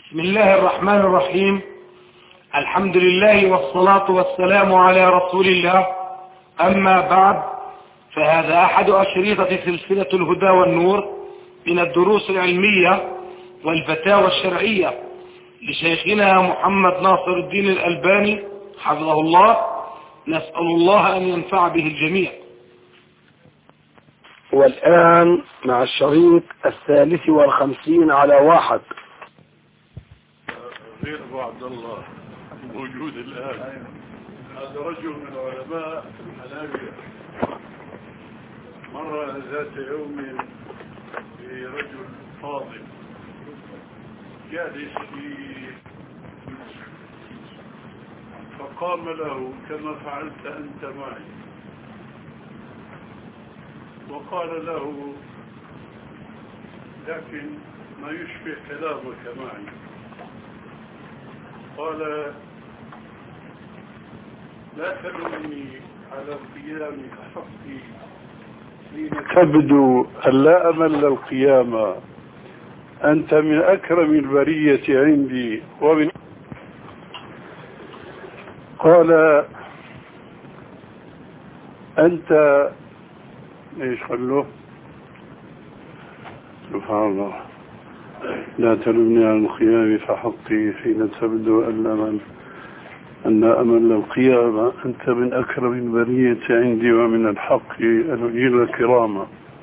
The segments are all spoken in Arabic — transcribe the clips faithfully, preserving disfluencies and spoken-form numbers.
بسم الله الرحمن الرحيم. الحمد لله والصلاة والسلام على رسول الله. أما بعد، فهذا أحد أشريطة سلسلة الهدى والنور من الدروس العلمية والفتاوى الشرعية لشيخنا محمد ناصر الدين الألباني حفظه الله. نسأل الله أن ينفع به الجميع. والآن مع الشريط الثالث والخمسين على واحد. غير أبو عبد الله موجود الآن. هذا رجل من علماء الحنابلة. مر ذات يوم برجل فاضل جالس فيه، فقام له كما فعلت أنت معي، وقال له: لكن ما يشبه كلامك معي. قال: لا تلومني على القيام حقي حين تبدو أن لا أمل القيامة، أنت من أكرم البرية عندي ومن. قال: أنت ايش خلوه؟ سبحان الله. لا تلمني عن القيام فحقي حين تبدو أن أمل أن أمل القيامة، أنت من أكرم البرية عندي ومن الحق الوجيل الكرامة.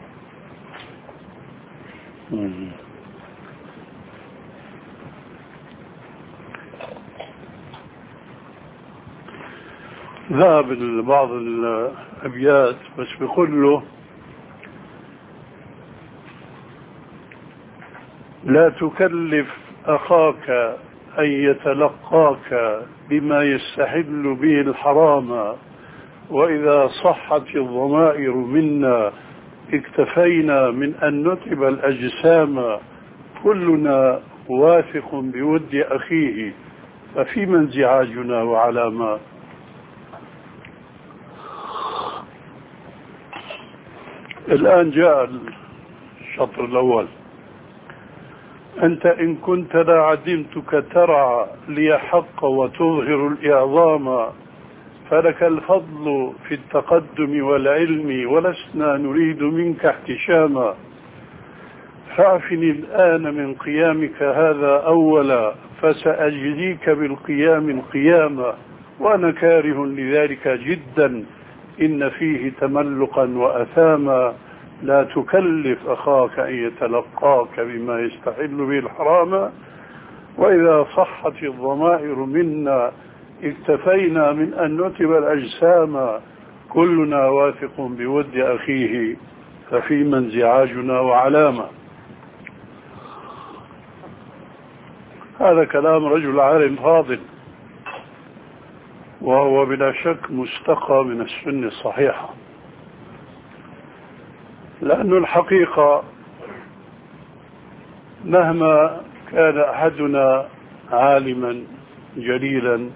ذهب بعض الأبيات بس بيقول له: لا تكلف أخاك أن يتلقاك بما يستحل به الحرام، وإذا صحت الضمائر منا اكتفينا من أن نتعب الأجسام، كلنا واثق بود أخيه ففيما انزعاجنا وعلى ما. الآن جاء الشطر الأول: أنت إن كنت لا عدمتك ترعى لي حق وتظهر الإعظام، فلك الفضل في التقدم والعلم ولسنا نريد منك احتشاما، فاعفني الآن من قيامك هذا أولا، فسأجزيك بالقيام القيامة، وأنا كاره لذلك جدا إن فيه تملقا وأثاما. لا تكلف أخاك أن يتلقاك بما يستحل به الحرام، وإذا صحت الضمائر منا اكتفينا من أن نتب الأجسام، كلنا واثق بود أخيه ففيما انزعاجنا وعلامة. هذا كلام رجل عالم فاضل، وهو بلا شك مستقى من السنة الصحيحة، لأن الحقيقة مهما كان أحدنا عالما جليلا،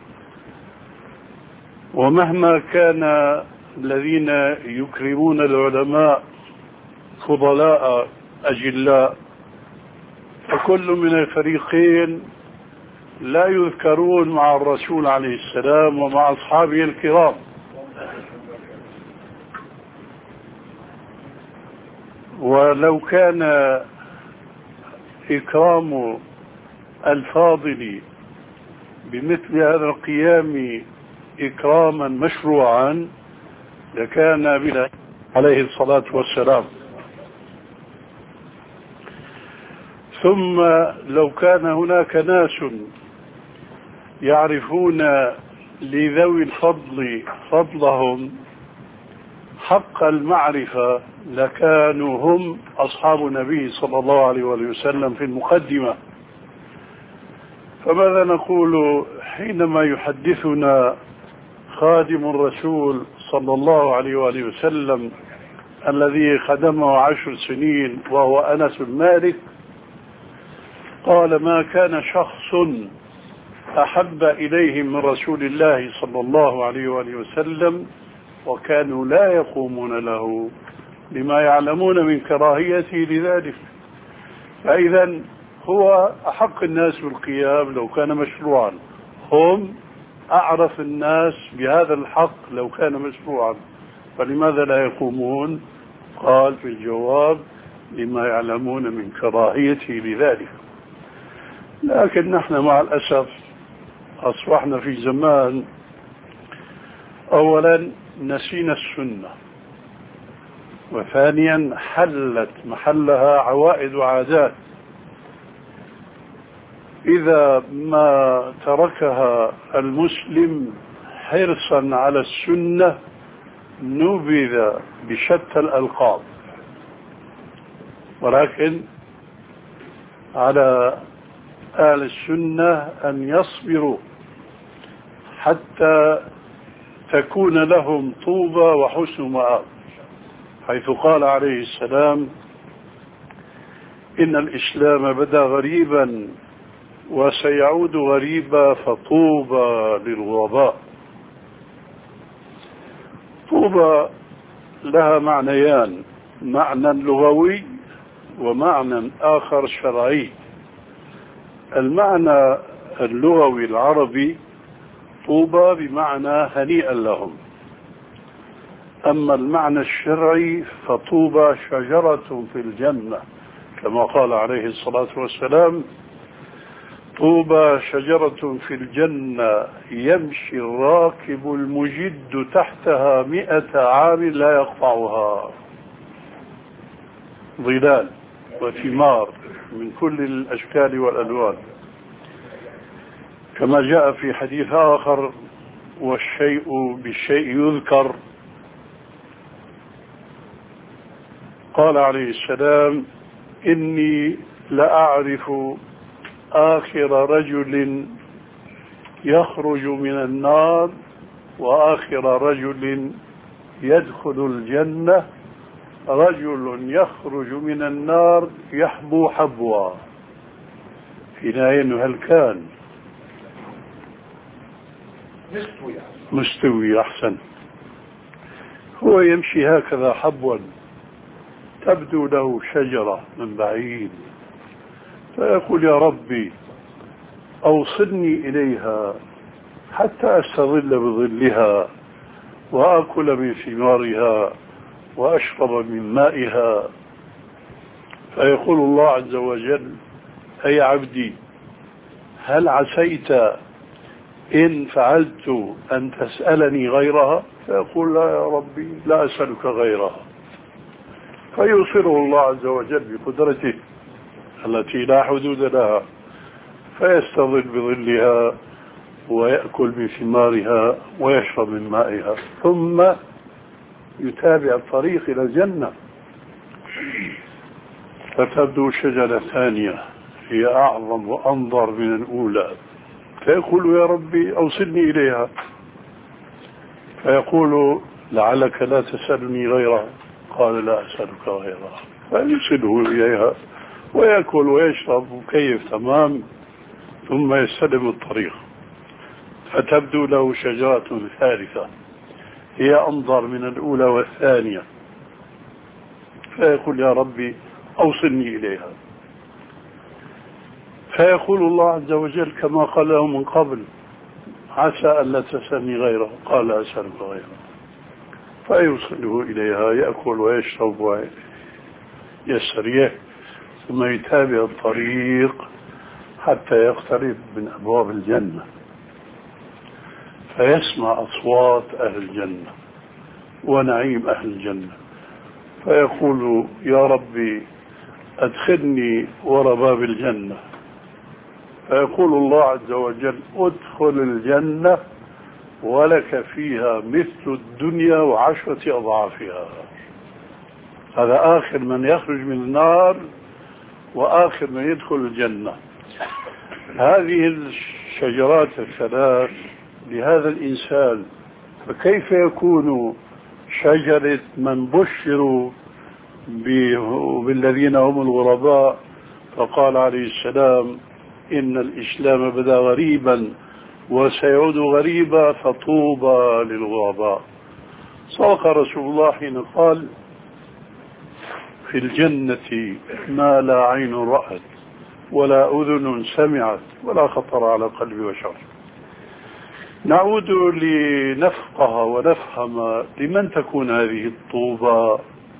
ومهما كان الذين يكرمون العلماء فضلاء أجلاء، فكل من الفريقين لا يذكرون مع الرسول عليه السلام ومع أصحابه الكرام. ولو كان إكرام الفاضل بمثل هذا القيام إكراما مشروعا لكان بنا عليه الصلاة والسلام. ثم لو كان هناك ناس يعرفون لذوي الفضل فضلهم حق المعرفة لكانوا هم أصحاب النبي صلى الله عليه وسلم في المقدمة. فماذا نقول حينما يحدثنا خادم الرسول صلى الله عليه وسلم الذي خدمه عشر سنين وهو أنس بن مالك، قال: ما كان شخص أحب إليهم من رسول الله صلى الله عليه وسلم وكانوا لا يقومون له لما يعلمون من كراهيته لذلك. فإذا هو أحق الناس بالقيام لو كان مشروعا، هم أعرف الناس بهذا الحق لو كان مشروعا، فلماذا لا يقومون؟ قال في الجواب: لما يعلمون من كراهيته لذلك. لكن نحن مع الأسف أصبحنا في زمان أولا نسينا السنة، وثانيا حلت محلها عوائد وعادات، إذا ما تركها المسلم حرصا على السنة نبذ بشتى الألقاب. ولكن على أهل السنة أن يصبروا حتى تكون لهم طوبى وحسن مآب، حيث قال عليه السلام: إن الإسلام بدأ غريبا وسيعود غريبا فطوبى للغرباء. طوبى لها معنيان: معنى لغوي ومعنى آخر شرعي. المعنى اللغوي العربي طوبى بمعنى هنيئا لهم، أما المعنى الشرعي فطوبى شجرة في الجنة، كما قال عليه الصلاة والسلام: طوبى شجرة في الجنة يمشي الراكب المجد تحتها مئة عام لا يقطعها، ظلال وثمار من كل الأشكال والألوان، كما جاء في حديث آخر: والشيء بالشيء يذكر. قال عليه السلام: إني لأعرف آخر رجل يخرج من النار وآخر رجل يدخل الجنة رجل يخرج من النار يحبو حبوا. في نهاية هل كان مستوي مستوي أحسن، هو يمشي هكذا حبوا، تبدو له شجرة من بعيد، فيقول: يا ربي أوصلني إليها حتى أستظل بظلها وأكل من ثمارها وأشرب من مائها. فيقول الله عز وجل: أي عبدي هل عسيت إن فعلت أن تسألني غيرها؟ فيقول: لا يا ربي لا أسألك غيرها. فيوصله الله عز وجل بقدرته التي لا حدود لها، فيستظل بظلها ويأكل من ثمارها ويشرب من مائها، ثم يتابع الطريق إلى الجنة. فتبدو شجرة ثانية هي أعظم وأنظر من الأولى، فيقول: يا ربي أوصلني إليها. فيقول: لعلك لا تسألني غيرها. قال: لا أسألك غيرها. فيوصله إليها ويأكل ويشرب وكيف تمام، ثم يستلم الطريق. فتبدو له شجرة ثالثة هي أنظر من الأولى والثانية، فيقول: يا ربي أوصلني إليها. فيقول الله عز وجل كما قال له من قبل: عسى ألا تسألني غيره. قال: أسألك غيره. فيوصله إليها، يأكل ويشرب ويستريح، ثم يتابع الطريق حتى يقترب من أبواب الجنة، فيسمع أصوات أهل الجنة ونعيم أهل الجنة، فيقول: يا ربي أدخلني وراء باب الجنة. فيقول الله عز وجل: ادخل الجنة ولك فيها مثل الدنيا وعشرة أضعافها. هذا آخر من يخرج من النار وآخر من يدخل الجنة. هذه الشجرات الثلاث لهذا الإنسان، فكيف يكون شجرة من بشروا بالذين هم الغرباء؟ فقال عليه السلام: إن الإسلام بدأ غريبا وسيعود غريبا فطوبى للغرباء. صدق رسول الله حين قال: في الجنة ما لا عين رأت ولا أذن سمعت ولا خطر على قلب بشر. نعود لنفقه ونفهم لمن تكون هذه الطوبى.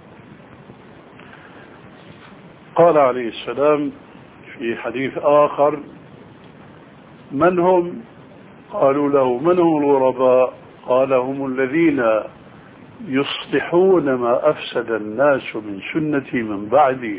قال عليه السلام في حديث آخر: من هم؟ قالوا له: من هم الغرباء؟ قال: هم الذين يصلحون ما أفسد الناس من سنتي من بعدي.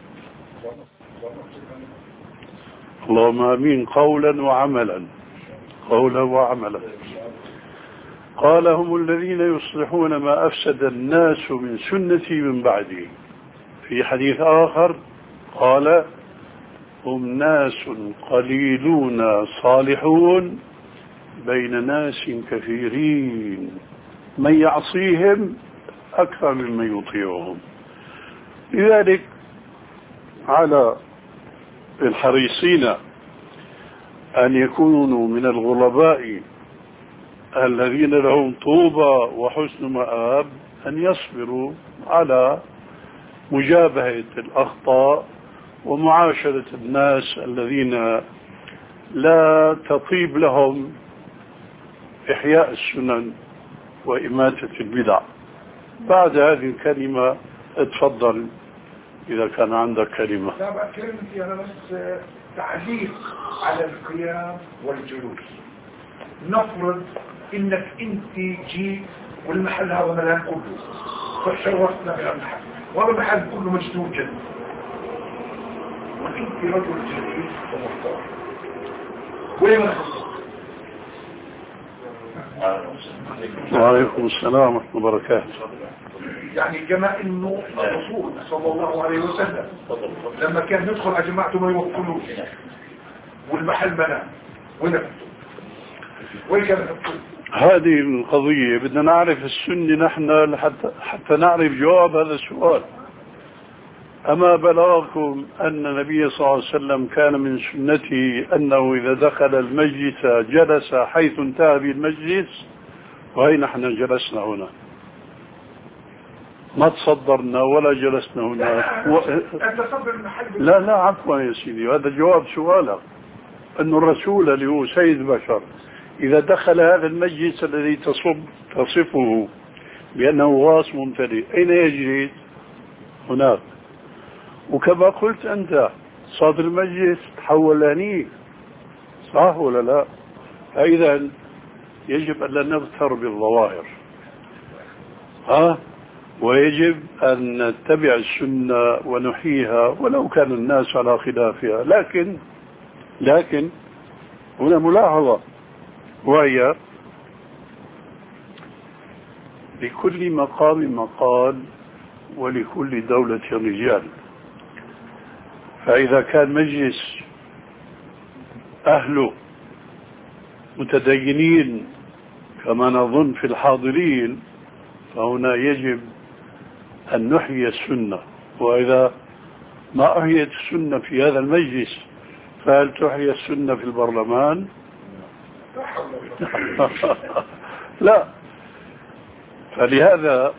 اللهم آمين. قولا وعملا، قولا وعملا. قال: هم الذين يصلحون ما أفسد الناس من سنتي من بعدي. في حديث آخر قال: هم ناس قليلون صالحون بين ناس كثيرين من يعصيهم أكثر ممن يطيعهم. لذلك على الحريصين أن يكونوا من الغرباء الذين لهم طوبى وحسن مآب أن يصبروا على مجابهة الأخطاء ومعاشرة الناس الذين لا تطيب لهم إحياء السنن وإماتة البدع. بعد هذه الكلمة اتفضل إذا كان عندك كلمة. لا بقى كلمتي أنا بس تعليق على القيام والجلوس. نفرض إنك أنت جيت والمحل هذا ملان كله فشرفنا إلى المحل وهذا المحل كله مجدود جدا وأنت رجل جديد ومختار، وين نحن؟ وعليكم السلام ورحمة الله وبركاته. يعني كما انه الرسول صلى الله عليه وسلم لما كان ندخل على جماعته ما يوكلوش والمحل منام وين وين كان هذه القضية بدنا نعرف السنة نحن حتى, حتى نعرف جواب هذا السؤال. أما بلغكم أن النبي صلى الله عليه وسلم كان من سنته أنه إذا دخل المجلس جلس حيث انتهى بالمجلس، وهي نحن جلسنا هنا، ما تصدرنا ولا جلسنا هنا. و... لا لا عفوا يا سيدي، هذا جواب سؤالك. أن الرسول اللي هو سيد بشر إذا دخل هذا المجلس الذي تصب تصفه بأنه غاص ممتلئ، أين يجلس؟ هناك. وكما قلت أنت صدر المجلس تحول لهنيك، صح ولا لا؟ فإذا يجب أن لا نغتر بالظواهر، ها، ويجب أن نتبع السنة ونحييها ولو كان الناس على خلافها. لكن لكن هنا ملاحظة، وهي لكل مقام مقال ولكل دولة رجال. فإذا كان مجلس أهله متدينين كما نظن في الحاضرين، فهنا يجب أن نحيي السنة. وإذا ما أحيت السنة في هذا المجلس فهل تحيي السنة في البرلمان؟ لا. فلهذا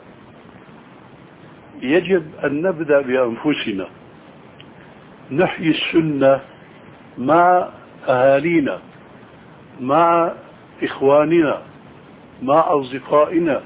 يجب أن نبدأ بأنفسنا، نحيي السنة مع أهالينا، مع إخواننا، مع أصدقائنا،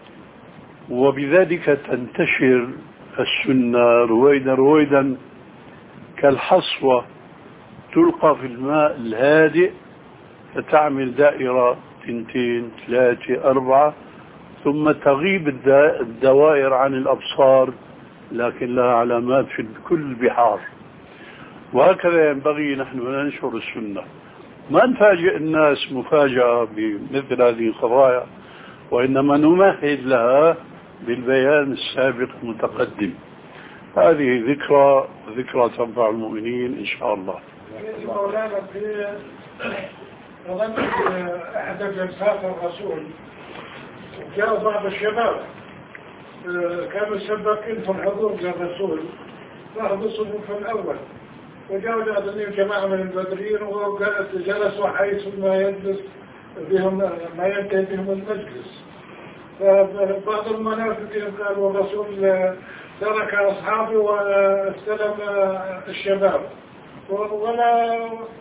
وبذلك تنتشر السنة رويدا رويدا كالحصوة تلقى في الماء الهادئ فتعمل دائرة تنتين ثلاثة أربعة ثم تغيب الدوائر عن الأبصار لكن لها علامات في كل البحار. وهكذا ينبغي نحن ننشر السنة، ما نفاجئ الناس مفاجأة بمثل هذه القضايا، وإنما نمهد لها بالبيان السابق المتقدم. هذه ذكرى ذكرى تنفع المؤمنين إن شاء الله. مولانا في أظن أحد جلسات الرسول جاء بعض الشباب كانوا سباقين في الحضور للرسول، واخذوا الصفوف الأول وجاءوا جاءوا جماعة من البدريين وجلسوا حيث ما يجلس بهم ما ينتهي بهم المجلس. فبعض المنافقين قالوا الرسول ترك أصحابي واستلم الشباب، ولا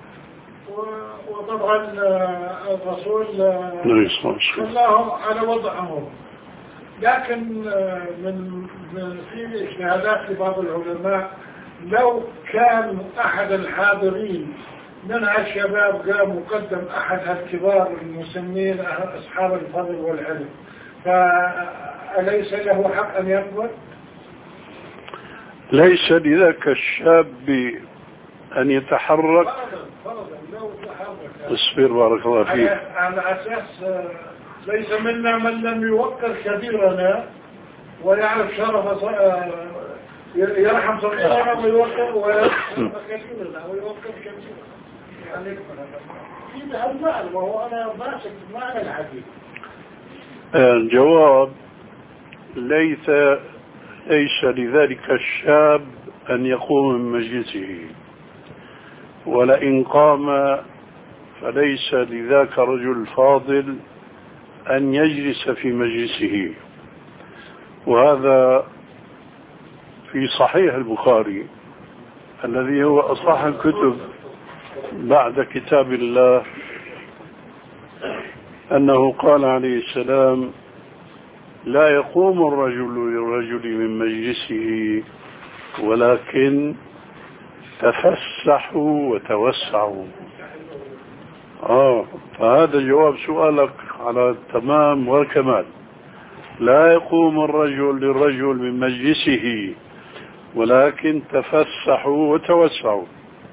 وطبعا الرسول خلاهم على وضعهم. لكن من من في اجتهادات لبعض العلماء لو كان أحد الحاضرين من الشباب قام مقدم أحد الكبار المسمين أصحاب الفضل والعلم، فأليس له حق أن يقبل؟ ليس لذاك الشاب أن يتحرك. فرضا لو تحرك. اصبر بارك الله فيك. على أساس ليس منا من لم يوقر كبيرنا ويعرف شرف يرحم صغيرنا ويوقر ويرحم كبيرنا ويوقر كبيرنا. يعني في بهالمعنى، وهو أنا باسك معنى الحديث. الجواب ليس ليس لذلك الشاب أن يقوم من مجلسه، ولئن قام فليس لذاك الرجل الفاضل أن يجلس في مجلسه. وهذا في صحيح البخاري الذي هو أصح الكتب بعد كتاب الله، أنه قال عليه السلام: لا يقوم الرجل للرجل من مجلسه ولكن تفسحوا وتوسعوا. آه فهذا جواب سؤالك على التمام والكمال. لا يقوم الرجل للرجل من مجلسه ولكن تفسحوا وتوسعوا.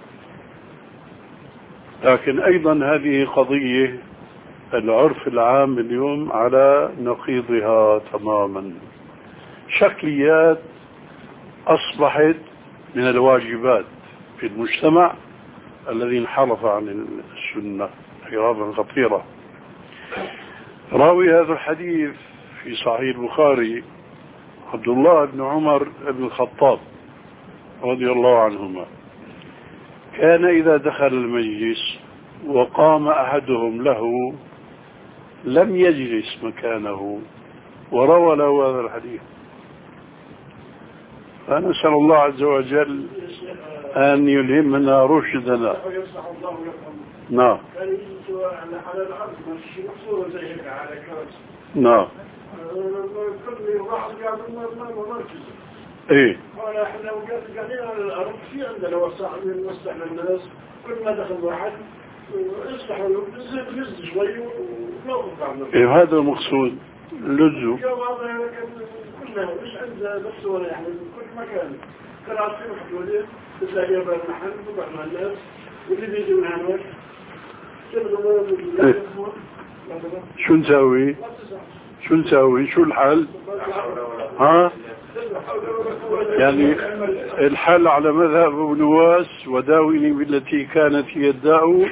لكن أيضا هذه قضية العرف العام اليوم على نقيضها تماما. شكليات أصبحت من الواجبات في المجتمع الذي انحرف عن السنة انحرافا خطيرا. راوي هذا الحديث في صحيح البخاري عبد الله بن عمر بن الخطاب رضي الله عنهما، كان إذا دخل المجلس وقام أحدهم له لم يجلس مكانه، وروى له هذا الحديث. فنسأل الله عز وجل أن يلهمنا رشدنا. نعم نعم ايه وانا احنا قاعدين على الارض، في عندنا وسع نوسع للناس، كل ما دخل واحد يصلح له نزل شوي ونوقف عنه. ايه هذا المقصود اللزو. كلنا مش عند بس ولا يعني كل مكان كان عارفين حدودين تلاقي بين المحل وبين الناس واللي بيجي من هناك. شو نسوي؟ شو نسوي؟ شو الحل؟ ها؟ يعني الحل على مذهب ابن نواس: وداوني بالتي كانت هي الداء.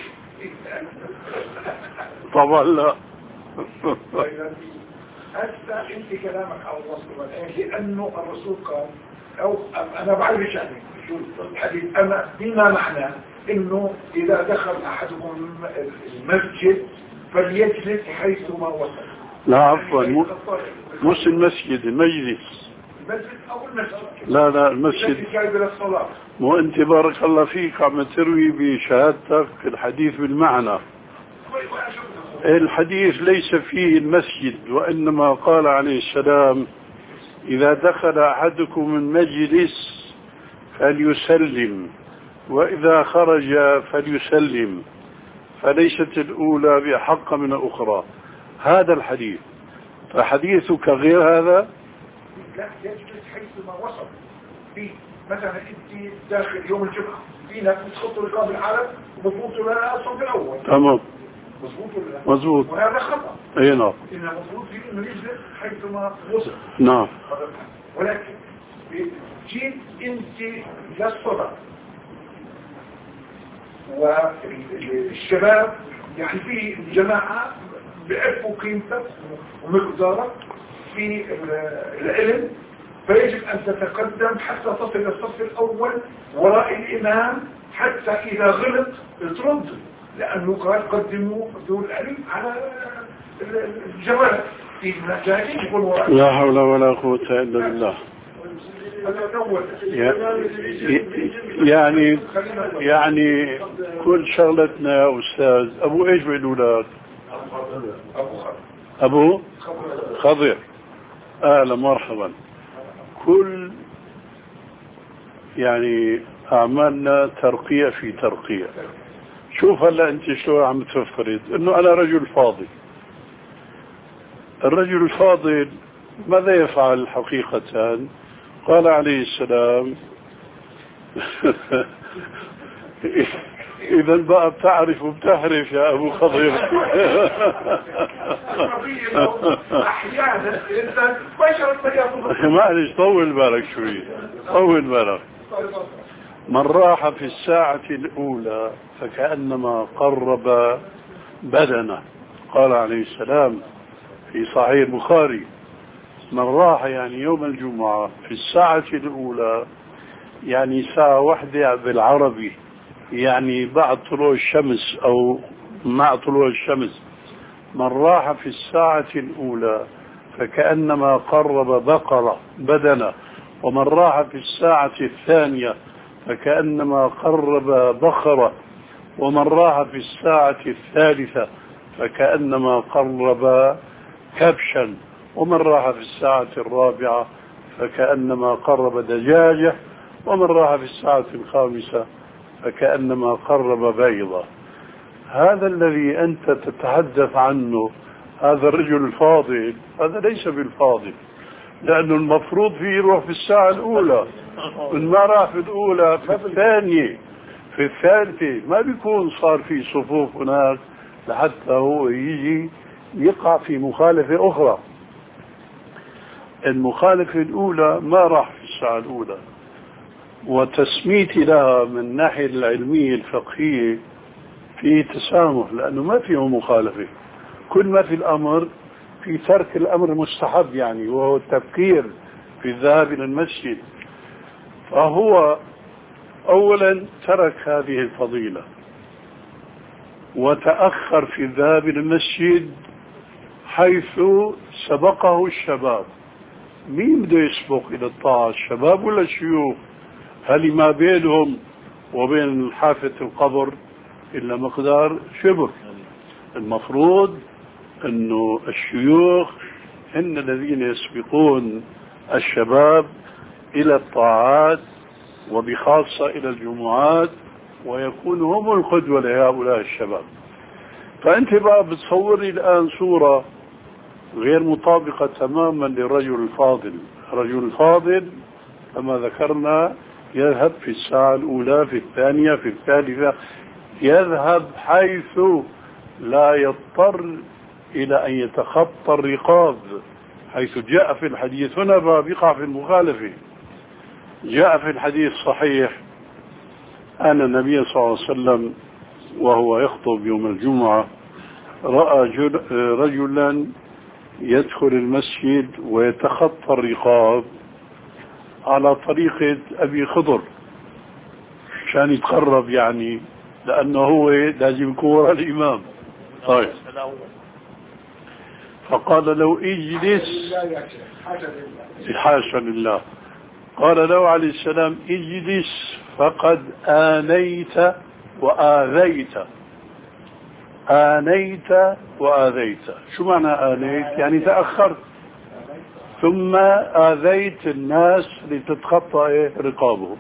طبعا لا. هسه انت كلامك على الوصف والآية، لانه الرسول قال، او انا بعرف يعني شو الحديث، انا بما معناه انه اذا دخل احدكم المسجد فليجلس حيثما وصل. لا عفوا، مش المسجد، المجلس. المسجد او المسجد؟ لا لا المسجد. مو انت بارك الله فيك عم تروي بشهادتك الحديث بالمعنى. الحديث ليس فيه المسجد، وإنما قال عليه السلام: إذا دخل أحدكم من مجلس فليسلم، وإذا خرج فليسلم، فليست الأولى بأحق من الأخرى. هذا الحديث. فحديثك غير هذا؟ لا، يجلس حيثما وصل. في مثلا انت داخل يوم الجمعة، في ناس بتخطوا رقاب العالم وبتفوتوا لها أصلا في الأول. تمام. مظبوط ولا لا؟ مظبوط. وهذا خطأ. اي نعم. إن المفروض فيه إنه يجلس حيثما وصل. نعم. ولكن جيت انت للصلاة والشباب، يعني في الجماعة بيعرفوا قيمتك ومقدارك في العلم، فيجب أن تتقدم حتى تصل للصف الأول وراء الإمام، حتى إذا غلط ترد، لأنه قال قدموا ذو العلم على الجوال في المجالين يقول وراء. لا حول ولا قوة إلا بالله. يعني يعني كل شغلتنا يا أستاذ أبو إيش بيقولوا لك؟ أبو خضر. أهلا مرحبا. كل يعني أعمالنا ترقية في ترقية. شوف هلا أنت شلون عم تفرض إنه أنا رجل فاضل. الرجل الفاضل ماذا يفعل حقيقة؟ قال عليه السلام إذا بقى بتعرف وبتحرف يا أبو خضر. معلش طول بالك شوي، طول بالك. من راح في الساعة الأولى فكأنما قرب بدنه. قال عليه السلام في صحيح البخاري من راح يعني يوم الجمعة في الساعة الأولى، يعني ساعة واحدة بالعربي، يعني بعد طلوع الشمس أو مع طلوع الشمس. من راح في الساعة الأولى فكأنما قرب بقرة بدنه، ومن راح في الساعة الثانية فكأنما قرب بقرة، ومن راح في الساعة الثالثة فكأنما قرب كبشا، ومن راح في الساعة الرابعة فكأنما قرب دجاجة، ومن راح في الساعة الخامسة فكأنما قرب بيضة. هذا الذي أنت تتحدث عنه هذا الرجل الفاضل، هذا ليس بالفاضل، لأنه المفروض فيه يروح في الساعة الأولى، إن ما راح في الأولى في الثانية في الثالثة ما بيكون صار في صفوف هناك لحتى هو يجي يقع في مخالفة أخرى. المخالفة الأولى ما راح في الساعة الأولى، وتسميتي لها من الناحية العلمية الفقهية في تسامح، لأنه ما فيه مخالفة. كل ما في الأمر في ترك الأمر مستحب، يعني وهو التبكير في الذهاب إلى المسجد. فهو أولا ترك هذه الفضيلة وتأخر في الذهاب إلى المسجد حيث سبقه الشباب. مين بده يسبق إلى الطاعة، الشباب ولا الشيوخ؟ هل ما بينهم وبين حافة القبر إلا مقدار شبر؟ المفروض أنه الشيوخ هم الذين يسبقون الشباب إلى الطاعات وبخاصة إلى الجمعات، ويكونوا هم القدوة لهؤلاء الشباب. فأنت بقى بتصوري الآن صورة غير مطابقة تماما للرجل الفاضل. الرجل الفاضل كما ذكرنا يذهب في الساعة الأولى، في الثانية، في الثالثة، يذهب حيث لا يضطر إلى أن يتخطى الرقاب، حيث جاء في الحديث. هنا بيقع في المخالفة. جاء في الحديث صحيح أن النبي صلى الله عليه وسلم وهو يخطب يوم الجمعة رأى رجلا يدخل المسجد ويتخطى الرقاب على طريقة أبي خضر عشان يتقرب، يعني لأنه هو لازم يكون وراء الإمام. طيب فقال له اجلس، حاشا لله، قال له عليه السلام اجلس فقد آنيت وآذيت. آنيت وآذيت، شو معنى آنيت؟ يعني تأخرت، ثم آذيت الناس لتتخطى رقابهم.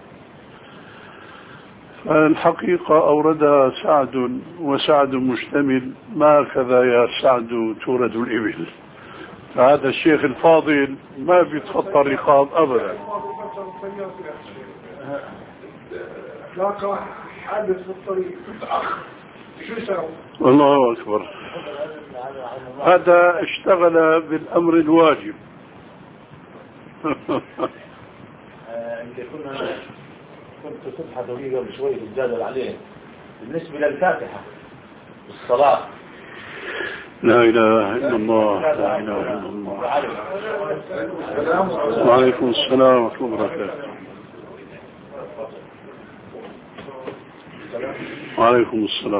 الحقيقة أوردها سعد، وسعد مشتمل، ما كذا يا سعد تورد الإبل. فهذا الشيخ الفاضل ما بيتخطى الرقاب أبدا. لاقى حادث في الطريق متأخر، شو يساوي؟ الله أكبر. هذا اشتغل بالأمر الواجب. كنت تبحث فيه قبل شوي تتجادل عليه بالنسبة للفاتحة الصلاة. لا إله إلا الله، لا إله إلا الله. وعليكم السلام ورحمة الله وبركاته. وعليكم السلام.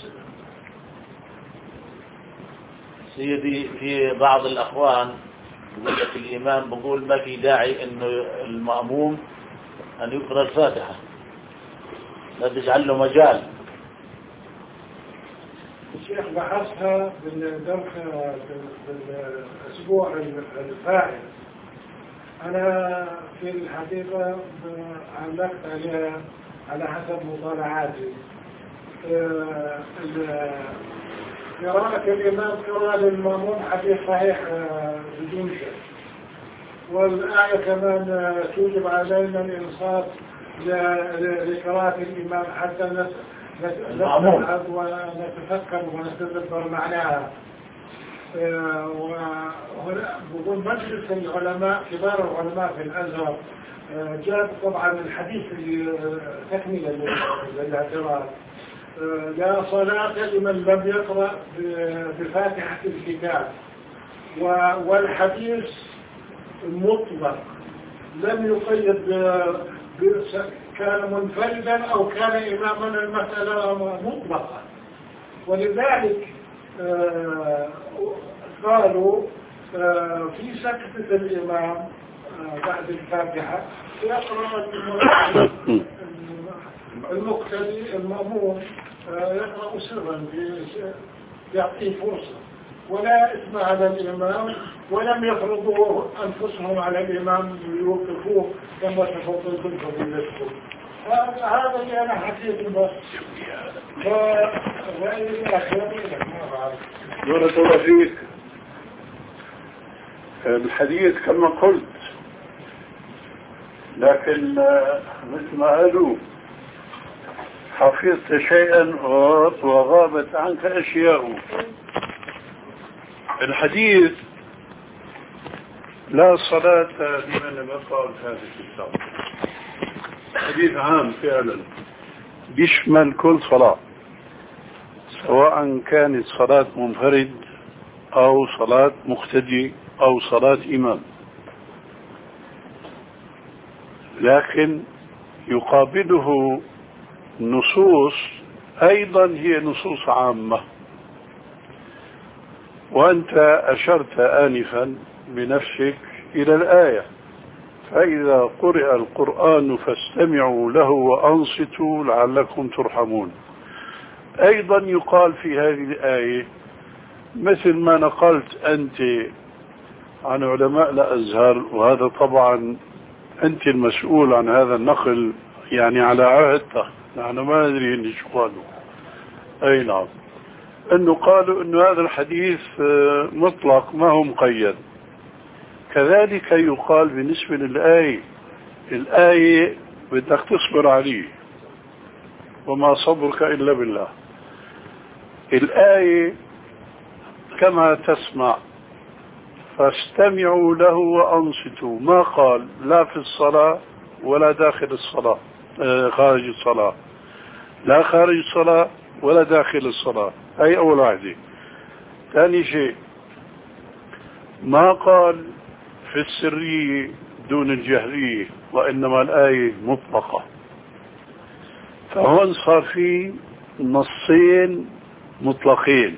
سيدي في بعض الأخوان يقول لك الإمام بقول ما في داعي إنه المأموم أن يقرأ الفاتحة، لا تجعل له مجال. الشيخ بحثها بالدرس في الأسبوع الفائت. أنا في الحقيقة علقت عليها على حسب مطالعاتي. قراءة الإمام قراءة للمأموم حديث صحيح بدون شك، والآية كمان توجب علينا الإنصات لقراءة الإمام حتى نتعب ونتفكر ونتدبر معناها. وهنا بقول مجلس العلماء كبار العلماء في الأزهر جاب طبعا الحديث تكملة للاعتراض: لا صلاة لمن لم يقرأ بفاتحة الكتاب. والحديث مطلق لم يقيد كان منفردا أو كان إماما، المسألة مطلقة. ولذلك قالوا في سكتة الإمام بعد الفاتحة يقرأ المقتدي المأموم يقرأ سرا يعطيه فرصة، ولا إثم على الإمام، ولم يفرضوا أنفسهم على الإمام يوقفوه كما تفضلتم فضيلتكم. هذا اللي أنا حكيت بس. فرأيي الأخير ما بعرف. بارك الله فيك. الحديث كما قلت، لكن مثل ما قالوا حفظت شيئا وغابت عنك أشياء. الحديث لا صلاة لمن لم يقرأ هذا الكتاب حديث عام فعلا بيشمل كل صلاة، سواء كانت صلاة منفرد أو صلاة مقتدي أو صلاة إمام، لكن يقابله نصوص أيضا هي نصوص عامة. وأنت أشرت آنفا بنفسك إلى الآية: فإذا قرئ القرآن فاستمعوا له وأنصتوا لعلكم ترحمون. أيضا يقال في هذه الآية مثل ما نقلت أنت عن علماء الأزهر، وهذا طبعا أنت المسؤول عن هذا النقل، يعني على عهدته، نحن ما ندري إن شو قالوا. أي نعم، أنه قالوا أنه هذا الحديث مطلق ما هو مقيد. كذلك يقال بالنسبة للآية، الآية بدك تصبر عليه وما صبرك إلا بالله. الآية كما تسمع فاستمعوا له وأنصتوا، ما قال لا في الصلاة ولا داخل الصلاة، خارج الصلاة، لا خارج الصلاة ولا داخل الصلاة. أي أول واحدة. ثاني شيء ما قال في السرية دون الجهرية، وإنما الآية مطلقة. فهون صار في نصين مطلقين،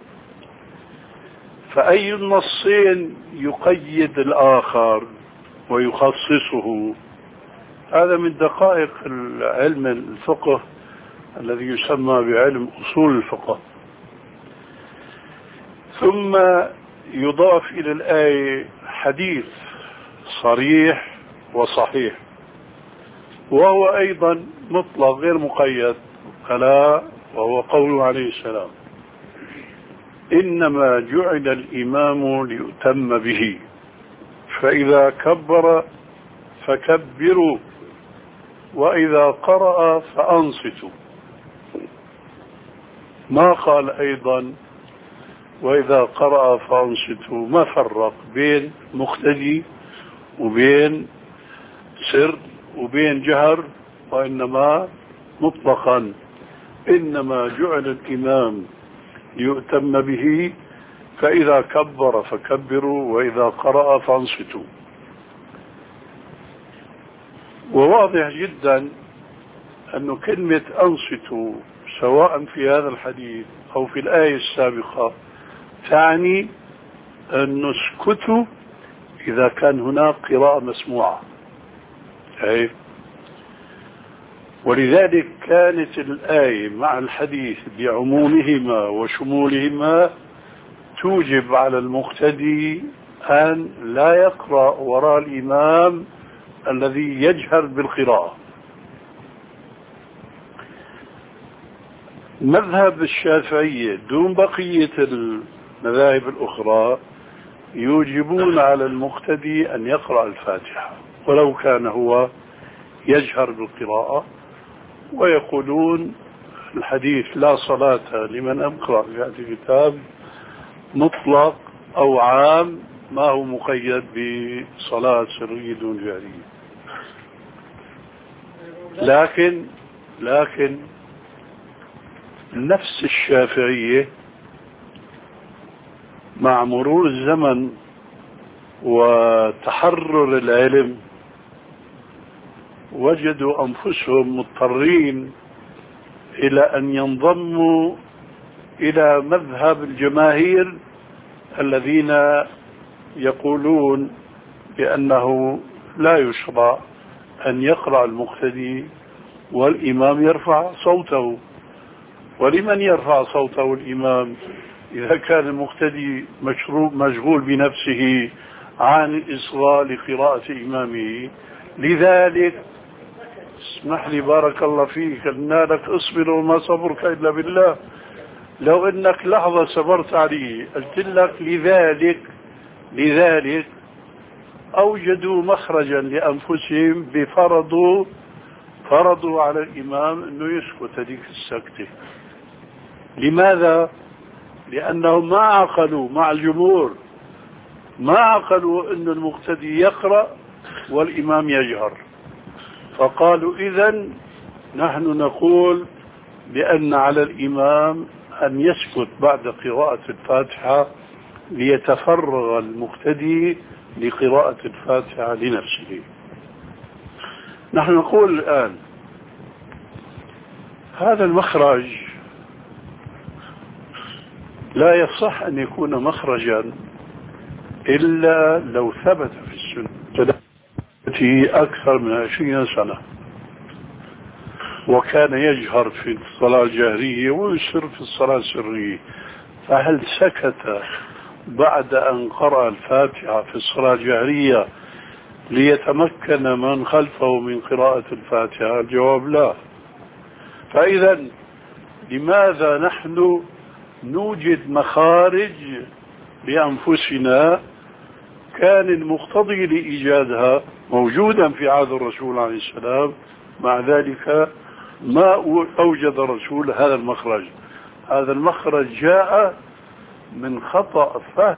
فأي النصين يقيد الآخر ويخصصه؟ هذا من دقائق علم الفقه الذي يسمى بعلم أصول الفقه. ثم يضاف إلى الآية حديث صريح وصحيح، وهو أيضا مطلق غير مقيد، ألا وهو قوله عليه السلام: إنما جعل الإمام ليؤتم به، فإذا كبر فكبروا، وإذا قرأ فأنصتوا. ما قال أيضا وإذا قرأ فأنصتوا، ما فرق بين مقتدي وبين سر وبين جهر، وإنما مطلقا إنما جعل الإمام ليؤتم به، فإذا كبر فكبروا وإذا قرأ فانصتوا. وواضح جدا أن كلمة أنصتوا سواء في هذا الحديث أو في الآية السابقة تعني أن اسكتوا إذا كان هناك قراءة مسموعة. أي ولذلك كانت الآية مع الحديث بعمومهما وشمولهما توجب على المقتدي أن لا يقرأ وراء الإمام الذي يجهر بالقراءة. مذهب الشافعية دون بقية المذاهب الأخرى يوجبون على المقتدي أن يقرأ الفاتحة ولو كان هو يجهر بالقراءة، ويقولون الحديث لا صلاة لمن أقرأ في هذا الكتاب مطلق أو عام، ما هو مقيد بصلاة سرية دون جهرية. لكن لكن نفس الشافعية مع مرور الزمن وتحرر العلم وجدوا أنفسهم مضطرين إلى أن ينضموا إلى مذهب الجماهير الذين يقولون بأنه لا يشرع أن يقرأ المقتدي والإمام يرفع صوته. ولمن يرفع صوته الإمام إذا كان المقتدي مشغول بنفسه عن الإصغاء لقراءة إمامه؟ لذلك اسمح لي بارك الله فيك، قلنا لك اصبر وما صبرك إلا بالله. لو انك لحظة صبرت عليه قلت لك لذلك لذلك اوجدوا مخرجا لانفسهم بفرضوا فرضوا على الامام انه يسكت هذيك السكتة. لماذا؟ لانهم ما عقلوا مع الجمهور، ما عقلوا ان المقتدي يقرأ والامام يجهر، فقالوا اذن نحن نقول بأن على الإمام أن يسكت بعد قراءة الفاتحة ليتفرغ المقتدي لقراءة الفاتحة لنفسه. نحن نقول الآن هذا المخرج لا يصح أن يكون مخرجا إلا لو ثبت في السنة في أكثر من عشرين سنة وكان يجهر في الصلاة الجهرية ويسر في الصلاة السرية، فهل سكت بعد أن قرأ الفاتحة في الصلاة الجهرية ليتمكن من خلفه من قراءة الفاتحة؟ الجواب لا. فإذا لماذا نحن نوجد مخارج بأنفسنا كان المقتضي لإيجادها موجودا في عهد الرسول عليه السلام، مع ذلك ما أوجد الرسول هذا المخرج؟ هذا المخرج جاء من خطأ فهم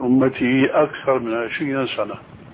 أمته أكثر من عشرين سنة،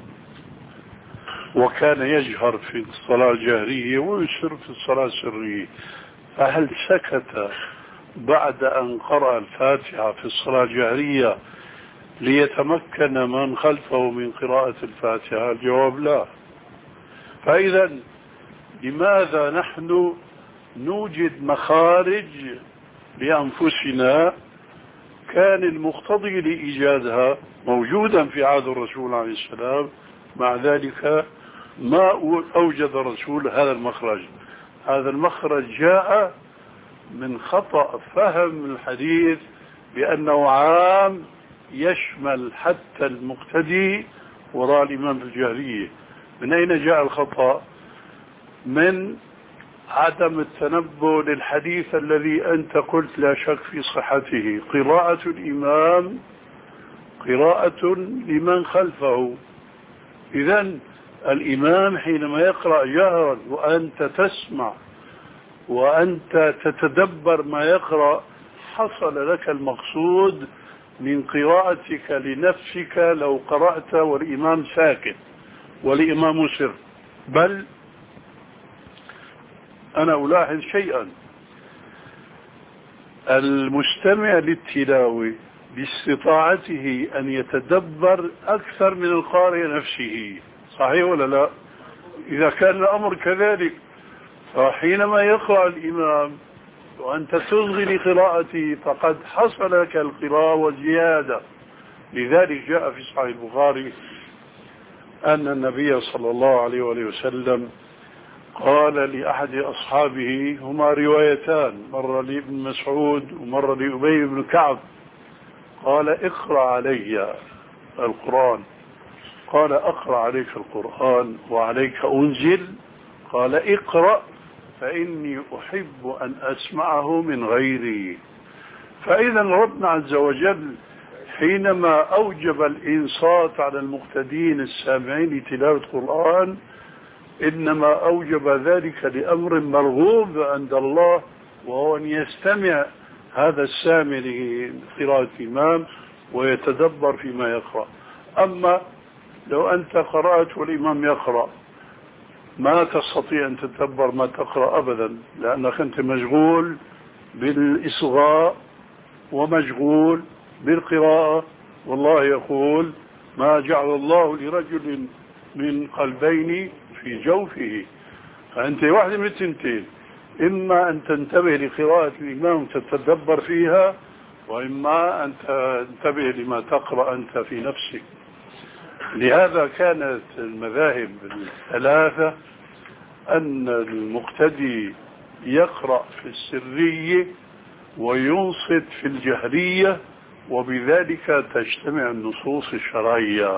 وكان يجهر في الصلاة الجهرية ويسر في الصلاة السرية، فهل سكت بعد أن قرأ الفاتحة في الصلاة الجهرية ليتمكن من خلفه من قراءة الفاتحة؟ الجواب لا. فإذا لماذا نحن نوجد مخارج لأنفسنا كان المقتضي لإيجادها موجودا في عهد الرسول عليه السلام، مع ذلك ما أوجد الرسول هذا المخرج؟ هذا المخرج جاء من خطأ فهم الحديث بأنه عام يشمل حتى المقتدي وراء الإمام في الجهرية. من أين جاء الخطأ؟ من عدم التنبؤ للحديث الذي أنت قلت لا شك في صحته: قراءة الإمام قراءة لمن خلفه. إذن الإمام حينما يقرأ جهرا وأنت تسمع وأنت تتدبر ما يقرأ، حصل لك المقصود من قراءتك لنفسك لو قرأت والإمام ساكت والإمام سر. بل أنا ألاحظ شيئا: المستمع للتلاوة باستطاعته أن يتدبر أكثر من القارئ نفسه، صحيح ولا لا؟ إذا كان الأمر كذلك، فحينما يقرأ الإمام وأنت تصغي لقراءته فقد حصل لك القراءة والزيادة. لذلك جاء في صحيح البخاري أن النبي صلى الله عليه وآله وسلم قال لأحد أصحابه، هما روايتان، مرة لابن مسعود ومرة لأبي بن كعب، قال: اقرأ علي القرآن. قال: أقرأ عليك القرآن وعليك أنزل؟ قال: اقرأ فإني أحب أن أسمعه من غيري. فإذا ربنا عز وجل حينما أوجب الإنصات على المقتدين السامعين لتلاوة القرآن إنما أوجب ذلك لأمر مرغوب عند الله، وهو أن يستمع هذا السامع لقراءة الإمام ويتدبر فيما يقرأ. أما لو أنت قرأت والإمام يقرأ ما تستطيع أن تتدبر ما تقرأ أبدا، لأنك أنت مشغول بالإصغاء ومشغول بالقراءة. والله يقول: ما جعل الله لرجل من قلبين في جوفه. فأنت واحدة من التنتين: إما أن تنتبه لقراءة الإمام تتدبر فيها، وإما أن تنتبه لما تقرأ أنت في نفسك. لهذا كانت المذاهب الثلاثة أن المقتدي يقرأ في السرية وينصت في الجهرية، وبذلك تجتمع النصوص الشرعية.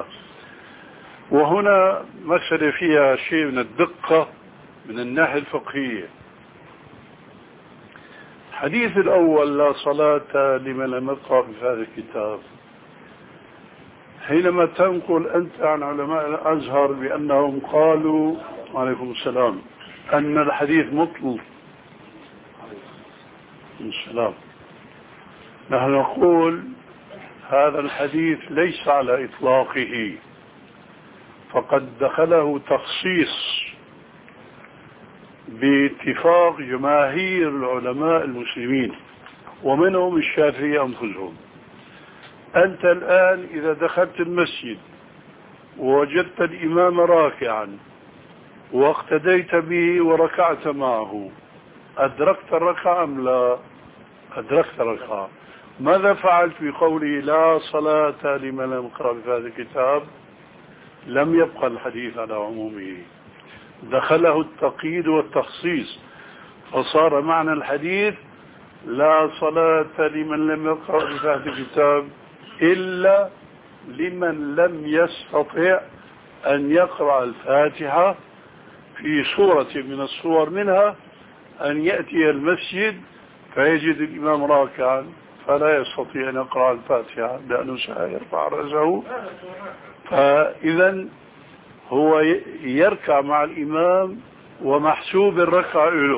وهنا مسألة فيها شيء من الدقة من الناحية الفقهية. الحديث الأول: لا صلاة لمن لم يقرأ بهذا الكتاب، حينما تنقل أنت عن علماء الأزهر بأنهم قالوا عليكم السلام أن الحديث مطلق السلام، نحن نقول هذا الحديث ليس على إطلاقه، فقد دخله تخصيص باتفاق جماهير العلماء المسلمين ومنهم الشافعي أنفسهم. أنت الآن إذا دخلت المسجد ووجدت الإمام راكعا واقتديت به وركعت معه، أدركت الركعة أم لا؟ أدركت الركعة. ماذا فعلت بقوله لا صلاة لمن لم يقرأ بهذا الكتاب؟ لم يبقى الحديث على عمومه، دخله التقييد والتخصيص، فصار معنى الحديث لا صلاة لمن لم يقرأ بهذا الكتاب إلا لمن لم يستطع أن يقرأ الفاتحة في صورة من الصور، منها أن يأتي المسجد فيجد الإمام راكعا فلا يستطيع أن يقرأ الفاتحة لأنه سيرفع رأسه، فإذا هو يركع مع الإمام ومحسوب الركعة له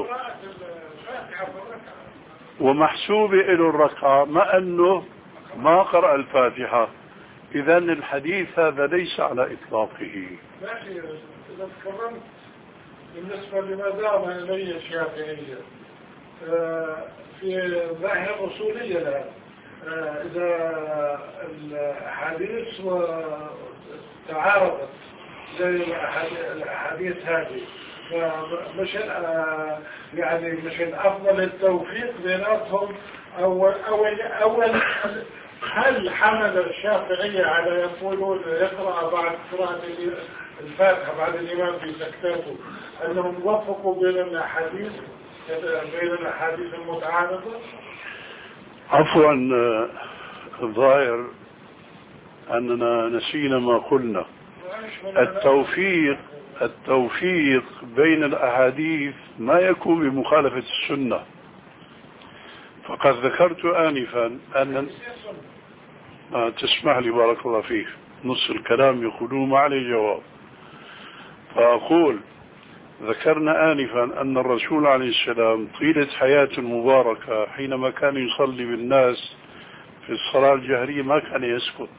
ومحسوب له الركعة، ما أنه ما قرأ الفاتحة. إذا الحديث هذا ليس على إطلاقه. ماشي، إذا تكرمت بالنسبة لما دام إليه الشافعية في ظاهر أصولية لها، إذا الأحاديث تعارضت زي الأحاديث هذه، فمش يعني مش الأفضل التوفيق بيناتهم؟ أو أول أول هل حمل الشافعية على يقولون يقرأ بعد قراءة الفاتحة بعد الإمام في سكتاته أنهم وفقوا بين الأحاديث بين الأحاديث المتعارضة؟ عفوا، الظاهر أننا نسينا ما قلنا. التوفيق التوفيق بين الأحاديث ما يكون بمخالفة السنة. فقد ذكرت آنفا أن آه تسمح لي بارك الله فيك، نص الكلام يقولون ما عليه جواب. فأقول ذكرنا آنفا أن الرسول عليه السلام طيلة حياته المباركة حينما كان يصلي بالناس في الصلاة الجهرية ما كان يسكت.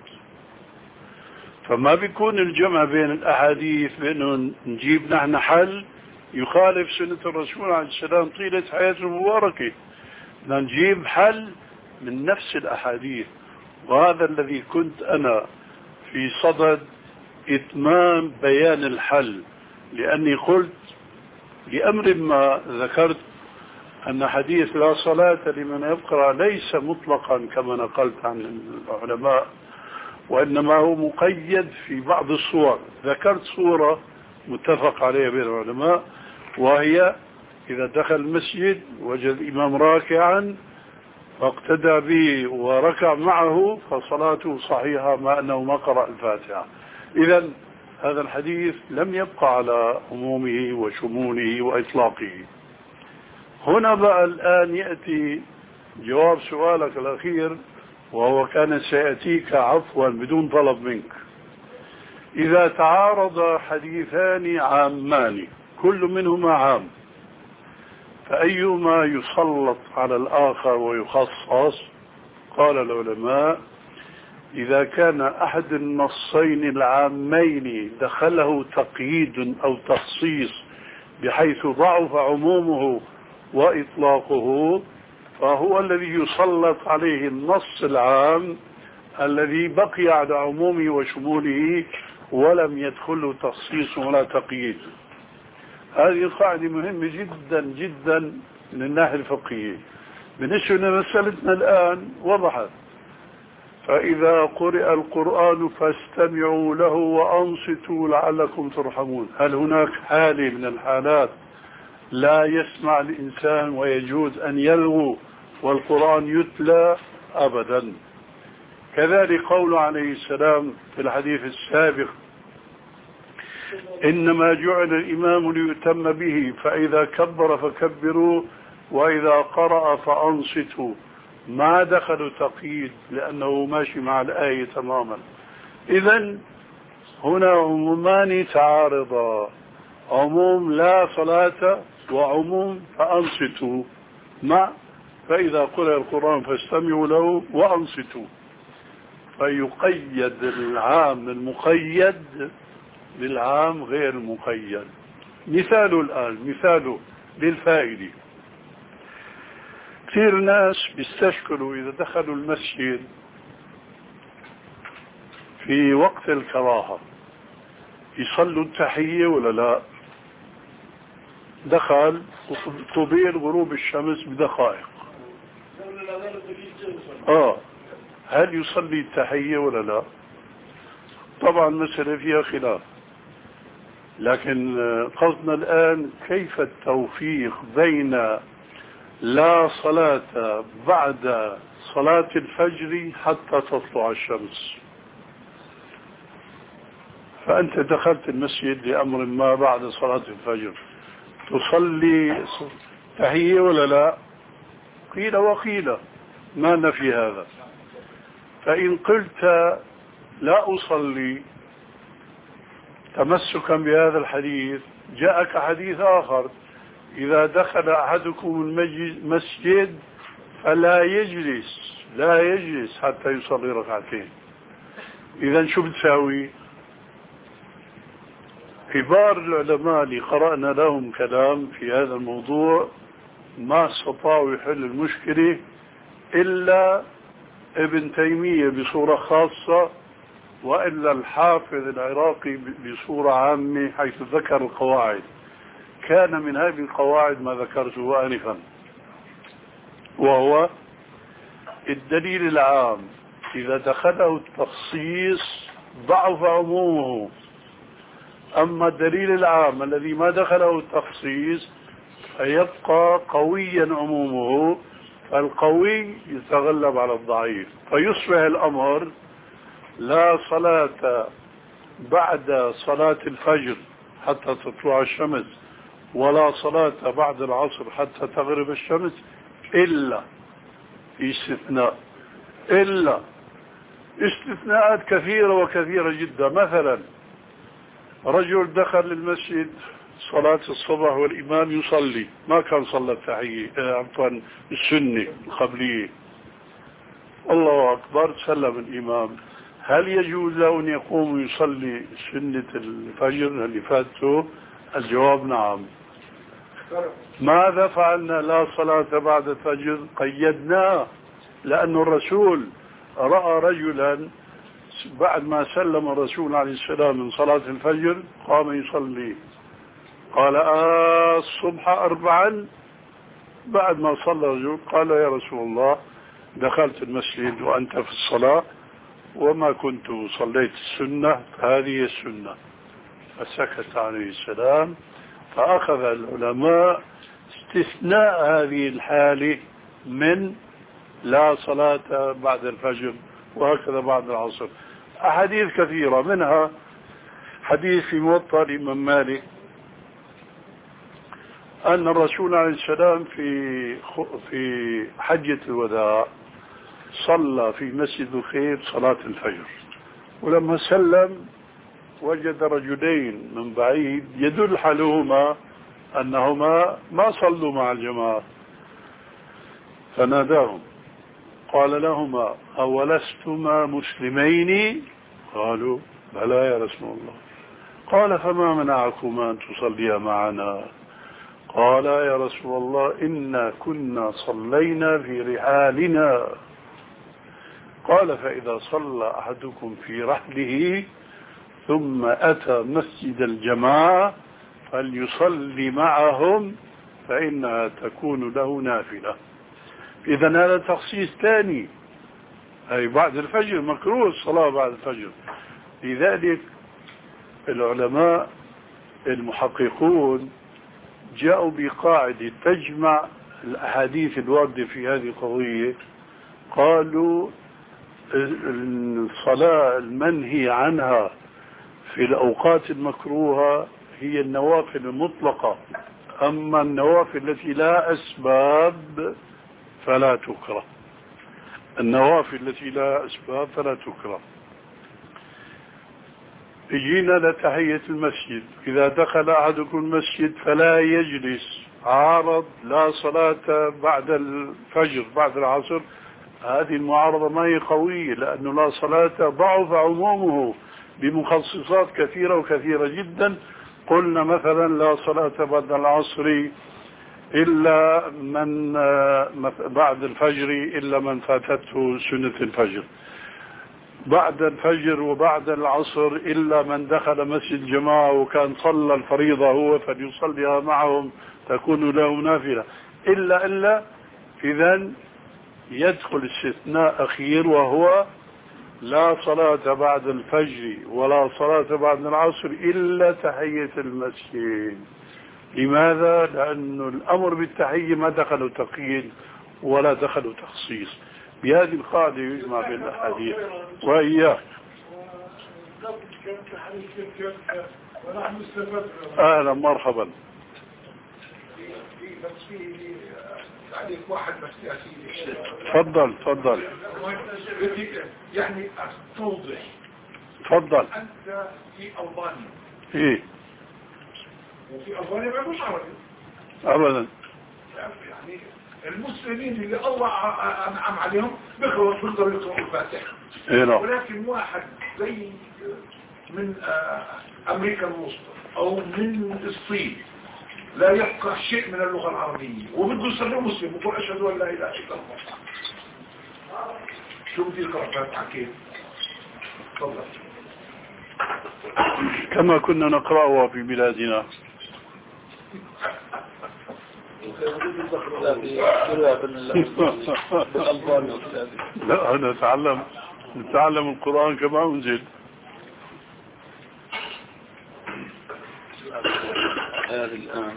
فما بيكون الجمع بين الأحاديث بأنه نجيب نحن حل يخالف سنة الرسول عليه السلام طيلة حياته المباركة، نجيب حل من نفس الأحاديث. وهذا الذي كنت أنا في صدد إتمام بيان الحل، لأني قلت لأمر ما ذكرت أن حديث لا صلاة لمن يقرأ ليس مطلقا كما نقلت عن العلماء، وإنما هو مقيد في بعض الصور. ذكرت صورة متفق عليها بين العلماء، وهي إذا دخل المسجد وجد الإمام راكعا فاقتدى به وركع معه فصلاته صحيحة مع أنه ما قرأ الفاتحة. إذن هذا الحديث لم يبقى على عمومه وشموله وإطلاقه. هنا بقى الآن يأتي جواب سؤالك الأخير، وهو كان سيأتيك عفوا بدون طلب منك. إذا تعارض حديثان عامان كل منهما عام، فأيهما يسلط على الآخر ويخصص؟ قال العلماء إذا كان أحد النصين العامين دخله تقييد أو تخصيص بحيث ضعف عمومه وإطلاقه، فهو الذي يسلط عليه النص العام الذي بقي على عمومه وشموله ولم يدخله تخصيص ولا تقييد. هذه قاعدة مهمة جدا جدا من الناحية الفقهية. بالنسبة لمسألتنا الآن وضحت، فإذا قرئ القرآن فاستمعوا له وأنصتوا لعلكم ترحمون. هل هناك حالة من الحالات لا يسمع الإنسان ويجوز أن يلغو والقرآن يتلى؟ أبدا. كذلك قول عليه السلام في الحديث السابق إنما جعل الإمام ليتم به فإذا كبر فكبروا وإذا قرأ فأنصتوا، ما دخلوا تقييد لأنه ماشي مع الآية تماما. إذن هنا عمومان تعارضا، عموم لا صلاة وعموم فأنصتوا، مع فإذا قرأ القرآن فاستمعوا له وأنصتوا، فيقيد العام المقيد بالعام غير المقيد. مثال الآن مثال للفائدة، كثير ناس بيستشكلوا إذا دخلوا المسجد في وقت الكراهة يصلوا التحية ولا لا؟ دخل قبيل غروب الشمس بدقائق، آه هل يصلي التحية ولا لا؟ طبعا مسألة فيها خلاف، لكن قصدنا الآن كيف التوفيق بين لا صلاة بعد صلاة الفجر حتى تطلع الشمس. فأنت دخلت المسجد لأمر ما بعد صلاة الفجر، تصلي تحية ولا لا؟ قيل وقيل، ما نفي هذا. فإن قلت لا أصلي تمسكا بهذا الحديث، جاءك حديث آخر إذا دخل أحدكم المسجد فلا يجلس لا يجلس حتى يصلي ركعتين. إذا شو بتساوي؟ كبار العلماء اللي قرأنا لهم كلام في هذا الموضوع ما استطاعوا يحل المشكلة إلا ابن تيمية بصورة خاصة، وإلا الحافظ العراقي بصورة عامة حيث ذكر القواعد. كان من هذه القواعد ما ذكرته آنفا، وهو الدليل العام إذا دخله التخصيص ضعف عمومه، أما الدليل العام الذي ما دخله التخصيص فيبقى قويا عمومه، فالقوي يتغلب على الضعيف، فيصبح الأمر لا صلاة بعد صلاة الفجر حتى تطلع الشمس، ولا صلاة بعد العصر حتى تغرب الشمس، إلا في استثناء، إلا استثناءات كثيرة وكثيرة جدا. مثلا رجل دخل المسجد صلاة الصبح والإمام يصلي، ما كان صلى التحية عفوا السنة القبلية، الله أكبر سلم الإمام، هل يجوز له أن يقوم يصلي سنة الفجر اللي فاتته؟ الجواب نعم. ماذا فعلنا؟ لا صلاة بعد الفجر، قيدناه، لأن الرسول رأى رجلا بعد ما سلم الرسول عليه السلام من صلاة الفجر قام يصلي، قال آه الصبح أربعا. بعد ما صلى الرجل قال يا رسول الله دخلت المسجد وأنت في الصلاة وما كنت صليت السنة، فهذه السنة. فسكت عليه السلام. فأخذ العلماء استثناء هذه الحالة من لا صلاة بعد الفجر، وهكذا بعد العصر. أحاديث كثيرة، منها حديث في موطأ الإمام مالك أن الرسول عليه السلام في في حجة الوداع صلى في مسجد الخير صلاة الفجر، ولما سلم وجد رجلين من بعيد يدل حالهما أنهما ما صلوا مع الجماعة، فناداهم قال لهما أولستما مسلمين؟ قالوا بلى يا رسول الله. قال فما منعكما أن تصليا معنا؟ قال يا رسول الله إنا كنا صلينا في رحالنا. قال فإذا صلى أحدكم في رحله ثم أتى مسجد الجماعة فليصلي معهم فإنها تكون له نافلة. إذن هذا تخصيص ثاني، أي بعد الفجر مكروه الصلاة بعد الفجر. لذلك العلماء المحققون جاءوا بقاعدة تجمع الأحاديث الواردة في هذه القضية. قالوا الصلاة المنهي عنها في الأوقات المكروهة هي النوافل المطلقة، أما النوافل التي لا أسباب فلا تكره. النوافل التي لا أسباب فلا تكره. اجينا لتحية المسجد، إذا دخل أحدكم المسجد فلا يجلس عارض لا صلاة بعد الفجر بعد العصر. هذه المعارضة ما هي قوية، لأنه لا صلاة ضعف عمومه بمخصصات كثيرة وكثيرة جدا. قلنا مثلا لا صلاة بعد العصر إلا من بعد الفجر إلا من فاتته سنة الفجر، بعد الفجر وبعد العصر إلا من دخل مسجد جماعة وكان صلى الفريضة هو فليصليها معهم تكون له نافلة، إلا إلا إذن يدخل استثناء أخير وهو لا صلاة بعد الفجر ولا صلاة بعد العصر إلا تحية المسجد. لماذا؟ لأن الأمر بالتحية ما دخلوا تقييد ولا دخلوا تخصيص. بهذه القاعدة يجمع بين الأحاديث. وإياك أهلا مرحبا. واحد بس يا سيدي. تفضل تفضل. يعني توضح. تفضل. أنت في ألبانيا. إيه. وفي ألبانيا ما يقولش عربي. أبدا. يعني المسلمين اللي الله أنعم عليهم بيقرأوا بيقدروا يقرأوا الفاتحة. ولكن واحد زي من أمريكا الوسطى أو من الصين لا يفقه شيء من اللغة العربية وبده يصير مسلم ويقول أشهد أن لا إله إلا الله، شو بدي يقرأ الفاتحة كيف؟ تفضل. كما كنا نقرأها في بلادنا. لا أنا نتعلم نتعلم القرآن كما أنزل. هذه الآن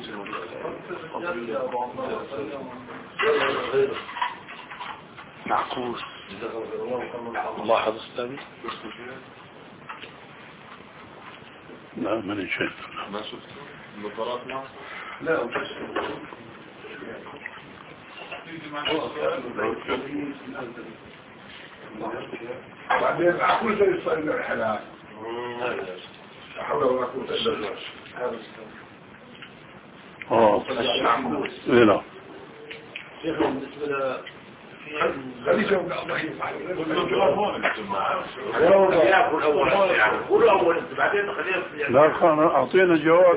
معكوس الله حفظ الثاني. لا من شيء ما شفت المطارات معه. لا بس بعدين أقول زي الصيد الرحلات أحاول أن أقول إلا هذا اه لا شيخ بالنسبة خليجة من الله يفعل لا كان أعطينا جواب.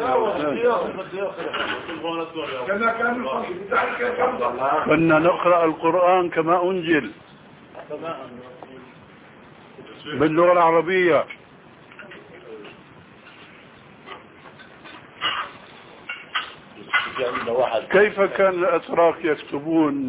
كنا نقرأ القرآن كما أنزل باللغة العربية. كيف كان الأتراك يكتبون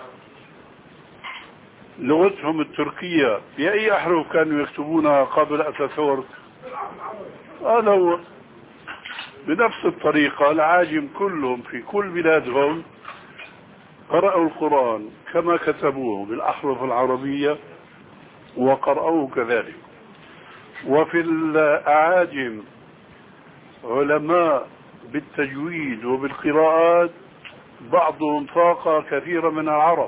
لغتهم التركية بأي أحرف كانوا يكتبونها قبل أتاتورك؟ هذا هو بنفس الطريقة. العاجم كلهم في كل بلادهم قرأوا القرآن كما كتبوه بالأحرف العربية وقرأوه كذلك. وفي الأعاجم علماء بالتجويد وبالقراءات بعضهم فاق كثيرا من العرب.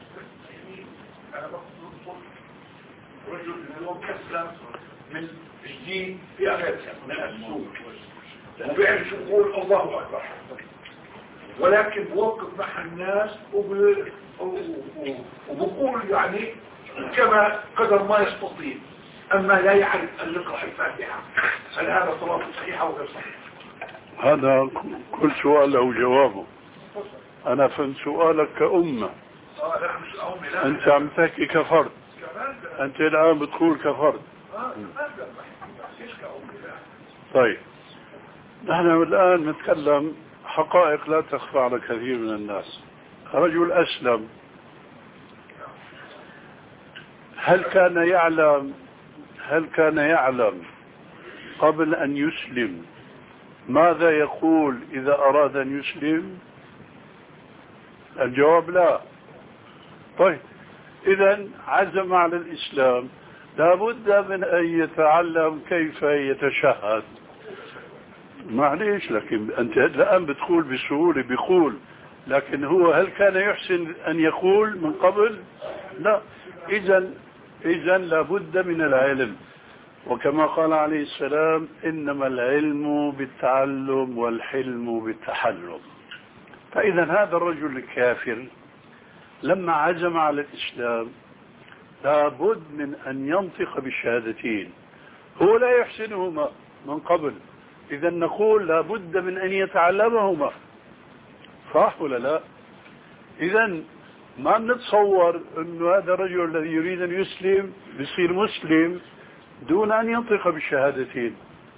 رجل مكسر من جديد في أمريكا من السوق وبيعرف يقول الله أكبر، ولكن بوقف مع الناس وبقول يعني كما قدر ما يستطيع، أما لا يعرف أن يقرأ الفاتحة. هل هذا صلاة صحيحة أو غير صحيحة؟ هذا كل سؤال له جوابه. أنا فهمت سؤالك كأمة. أنت عم تحكي كفرد. أنت الآن بتقول كفرد. طيب نحن الآن نتكلم حقائق لا تخفى على كثير من الناس. رجل أسلم، هل كان يعلم هل كان يعلم قبل أن يسلم ماذا يقول إذا أراد أن يسلم؟ الجواب لا. طيب إذا عزم على الإسلام لابد من أن يتعلم كيف يتشهد. معليش، لكن أنت الآن بتقول بسهولة بيقول، لكن هو هل كان يحسن أن يقول من قبل؟ لا. إذا إذا لابد من العلم، وكما قال عليه السلام إنما العلم بالتعلم والحلم بالتحلم. فإذا هذا الرجل الكافر لما عزم على الإسلام لابد من أن ينطق بالشهادتين، هو لا يحسنهما من قبل، إذا نقول لابد من أن يتعلمهما، صح ولا لا؟ إذا ما نتصور أنه هذا الرجل الذي يريد أن يسلم بيصير مسلم دون أن ينطق بالشهادتين.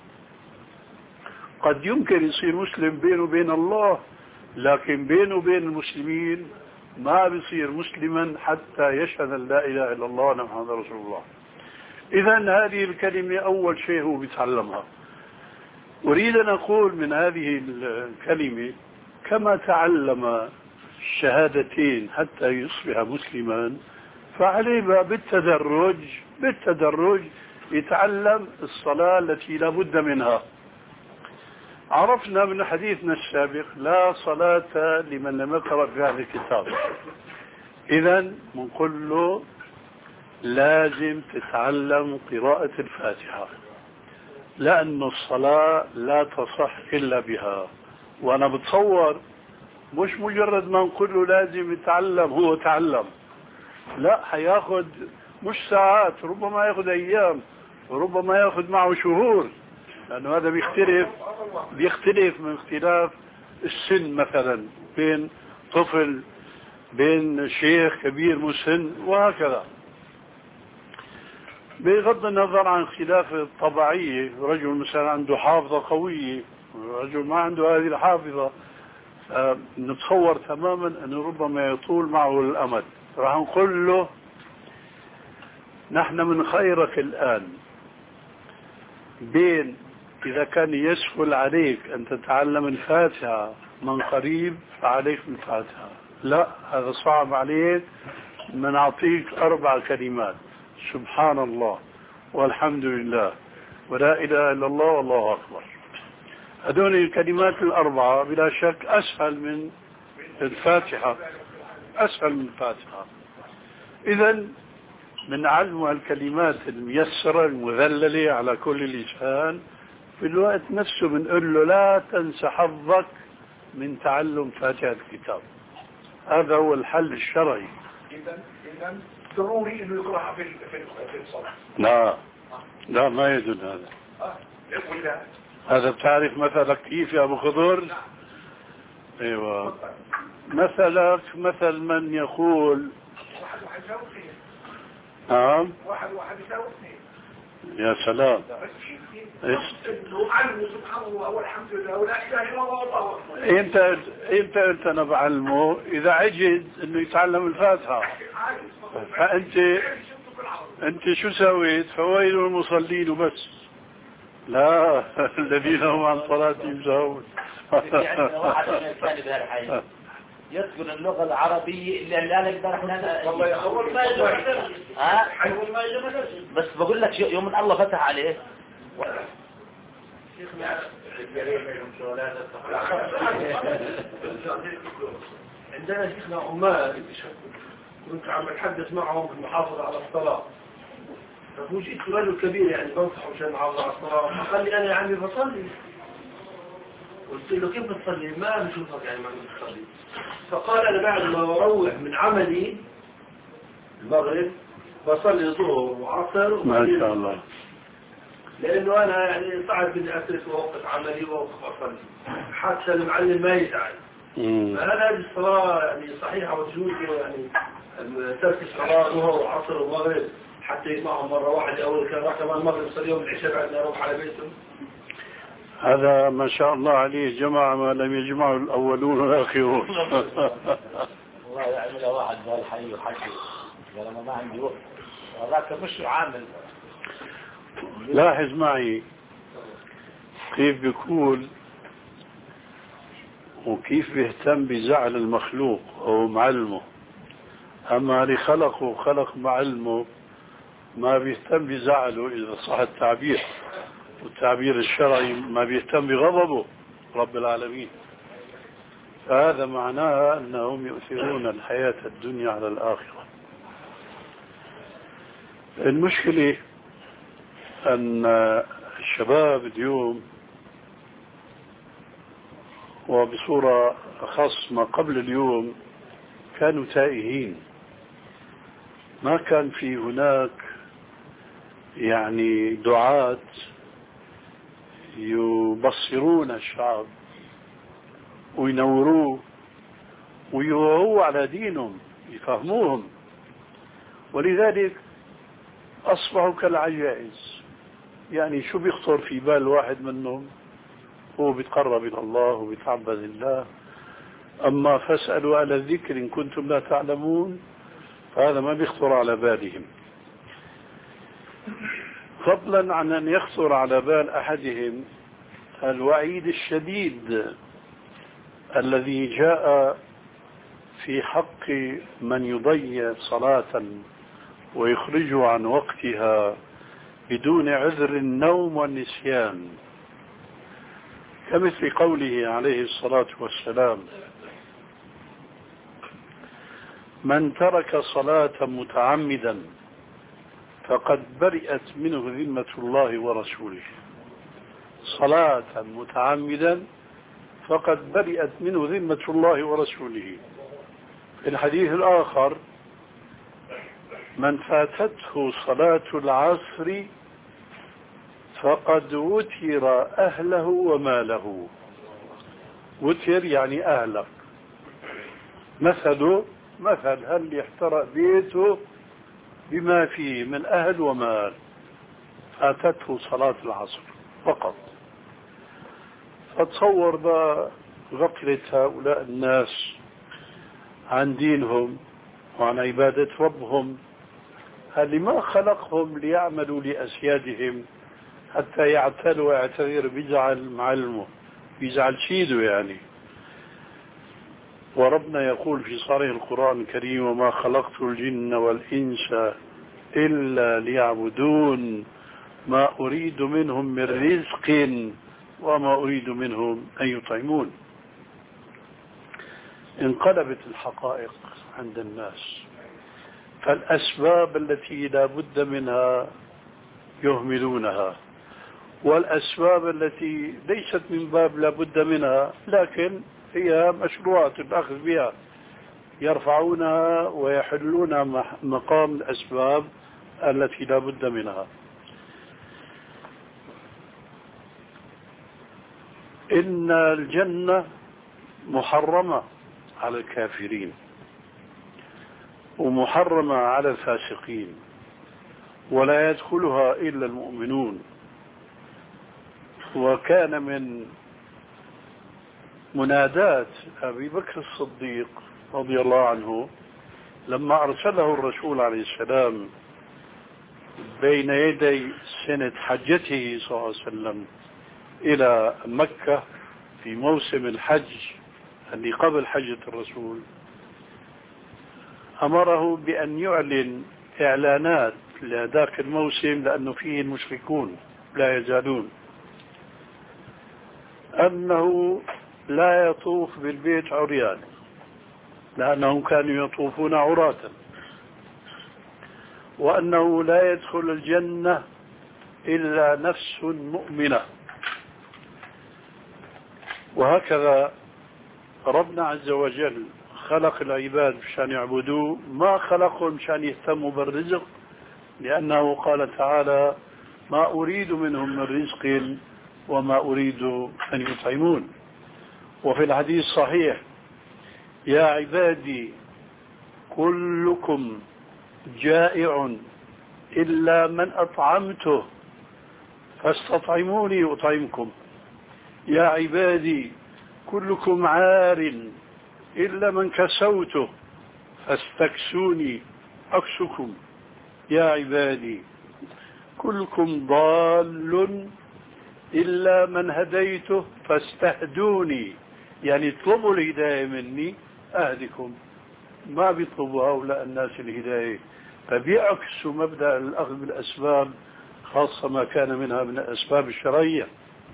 قد يمكن يصير مسلم بينه وبين الله، لكن بينه وبين المسلمين ما بيصير مسلما حتى يشهد أن لا إله إلا الله وأن محمدا رسول الله. إذا هذه الكلمة أول شيء هو بيتعلمها. أريد أن أقول من هذه الكلمة كما تعلم الشهادتين حتى يصبح مسلما، فعليه بالتدرج بالتدرج يتعلم الصلاة التي لا بد منها. عرفنا من حديثنا السابق لا صلاة لمن لم يقرأ في هذا الكتاب. إذن بنقول له لازم تتعلم قراءة الفاتحة، لأن الصلاة لا تصح إلا بها. وأنا بتصور مش مجرد ما نقول له لازم يتعلم هو تعلم، لا، حياخد مش ساعات، ربما ياخد ايام، وربما ياخد معه شهور، لانه هذا بيختلف بيختلف من اختلاف السن، مثلا بين طفل بين شيخ كبير مسن وهكذا. بغض النظر عن خلاف الطبيعية، رجل مثلا عنده حافظة قوية ورجل ما عنده هذه الحافظة، نتصور تماما أنه ربما يطول معه الأمد. راح نقول له نحن من خيرك الآن، بين إذا كان يسهل عليك أن تتعلم الفاتحة من قريب فعليك بالفاتحة، لا هذا صعب عليك، بنعطيك أربع كلمات: سبحان الله والحمد لله ولا إله إلا الله والله أكبر. هذول الكلمات الأربعة بلا شك أسهل من الفاتحة، أسهل من الفاتحة. إذن من علم الكلمات الميسرة المذللة على كل لسان، في الوقت نفسه بنقول له لا تنسى حظك من تعلم فاتحة الكتاب. هذا هو الحل الشرعي. إذن إذن ضروري إنه يقرأها في في الصلاة. لا لا ما يدل هذا. آه يقول لا. هذا بتعرف مثلك كيف يا أبو خضر؟ نعم. أيوة. مثلك مثل من يقول واحد واحد يساوي اثنين. نعم. واحد واحد يساوي اثنين. يا سلام. إيش؟ علمه سبحان الله والحمد لله ولا إله إلا الله والله أكبر. انت انت انت انا بعلمه اذا عجز انه يتعلم الفاتحه، فانت انت شو سويت؟ فويل المصلين وبس، لا الذين هم عن صلاتهم ساهون. يعني واحد من الثاني بهالحي يذكر اللغة العربية اللي لا نقدر احنا والله يا أول ما يجب ها أول ما يجب بس بقول لك يوم ان الله فتح عليه عندنا شيخنا عمال كنت عم بتحدث معهم في المحافظة على الصلاة، فوجئت رجل كبير يعني بنصح مشان محافظة على الصلاة، فقال لي أنا يا عمي بصلي. قلت له كيف بتصلي؟ ما بشوفك يعني ما بتصلي. فقال أنا بعد ما أروح من عملي المغرب بصلي ظهر وعصر ما شاء الله، لأنه أنا يعني صعب بدي أترك وأوقف عملي وأوقف أصلي حتى المعلم ما يزعل. فهذا هذه الصلاة يعني صحيحة وتجوز يعني ترك الصلاة ظهر وعصر ومغرب حتى يسمعهم مرة واحدة، أول كان راح كمان المغرب صلي يوم العشاء بعد ما يروح على بيته. هذا ما شاء الله عليه جمع ما لم يجمعه الأولون والآخرون. والله يعمل واحد بهالحي وحكي لما ما عندي وقت، هذاك مش عامل. لاحظ معي كيف بيقول وكيف بيهتم بزعل المخلوق أو معلمه، أما اللي خلقه خلق معلمه ما بيهتم بزعله إذا صح التعبير، والتعبير الشرعي ما بيهتم بغضبه رب العالمين. فهذا معناه أنهم يؤثرون الحياة الدنيا على الآخرة. المشكلة أن الشباب اليوم وبصورة أخص ما قبل اليوم كانوا تائهين، ما كان في هناك يعني دعاة يبصرون الشعب وينوروه ويوعوا على دينهم يفهموهم، ولذلك أصبحوا كالعجائز. يعني شو بيخطر في بال واحد منهم؟ هو بيتقرب إلى الله وبيتعبد الله، أما فاسألوا على الذكر إن كنتم لا تعلمون، فهذا ما بيخطر على بالهم. فضلا عن أن يخطر على بال أحدهم الوعيد الشديد الذي جاء في حق من يضيع صلاة ويخرجه عن وقتها بدون عذر النوم والنسيان، كمثل قوله عليه الصلاة والسلام: من ترك صلاة متعمدا فقد برئت منه ذمة الله ورسوله. صلاة متعمدا فقد برئت منه ذمة الله ورسوله. في الحديث الآخر من فاتته صلاة العصر فقد وتر أهله وماله. وتر يعني أهلك، مثله مثل هل يحترق بيته بما فيه من أهل ومال، فاتته صلاة العصر فقط. فتصور غفلة هؤلاء الناس عن دينهم وعن عبادة ربهم، اللي ما خلقهم ليعملوا لأسيادهم حتى يعتلوا ويعتذر بيزعل معلمه بيزعل سيده يعني. وربنا يقول في صريح القرآن الكريم وما خلقت الجن والإنس إلا ليعبدون ما أريد منهم من رزق وما أريد منهم أن يطعمون. انقلبت الحقائق عند الناس، فالأسباب التي لا بد منها يهملونها، والأسباب التي ليست من باب لا بد منها لكن هي مشروعات الأخذ بها يرفعونها ويحلونها مقام الأسباب التي لا بد منها. إن الجنة محرمة على الكافرين ومحرمة على الفاسقين، ولا يدخلها إلا المؤمنون. وكان من منادات أبي بكر الصديق رضي الله عنه لما أرسله الرسول عليه السلام بين يدي سنة حجته صلى الله عليه وسلم إلى مكة في موسم الحج اللي قبل حجة الرسول، أمره بأن يعلن إعلانات لذاك الموسم لأنه فيه المشركون لا يزالون، أنه لا يطوف بالبيت عريان لأنهم كانوا يطوفون عراة، وأنه لا يدخل الجنة إلا نفس مؤمنة. وهكذا ربنا عز وجل خلق العباد مشان يعبدوه، ما خلقهم مشان يهتموا بالرزق، لأنه قال تعالى ما أريد منهم من رزق وما أريد أن يطعمون. وفي الحديث صحيح يا عبادي كلكم جائع إلا من أطعمته فاستطعموني أطعمكم، يا عبادي كلكم عار إلا من كسوته فاستكسوني أكسكم، يا عبادي كلكم ضال إلا من هديته فاستهدوني، يعني اطلبوا الهداية مني أهدكم. ما بيطلبوا هؤلاء الناس الهداية، فبيعكسوا مبدأ الأخذ بالأسباب خاصة ما كان منها من الأسباب الشرعية.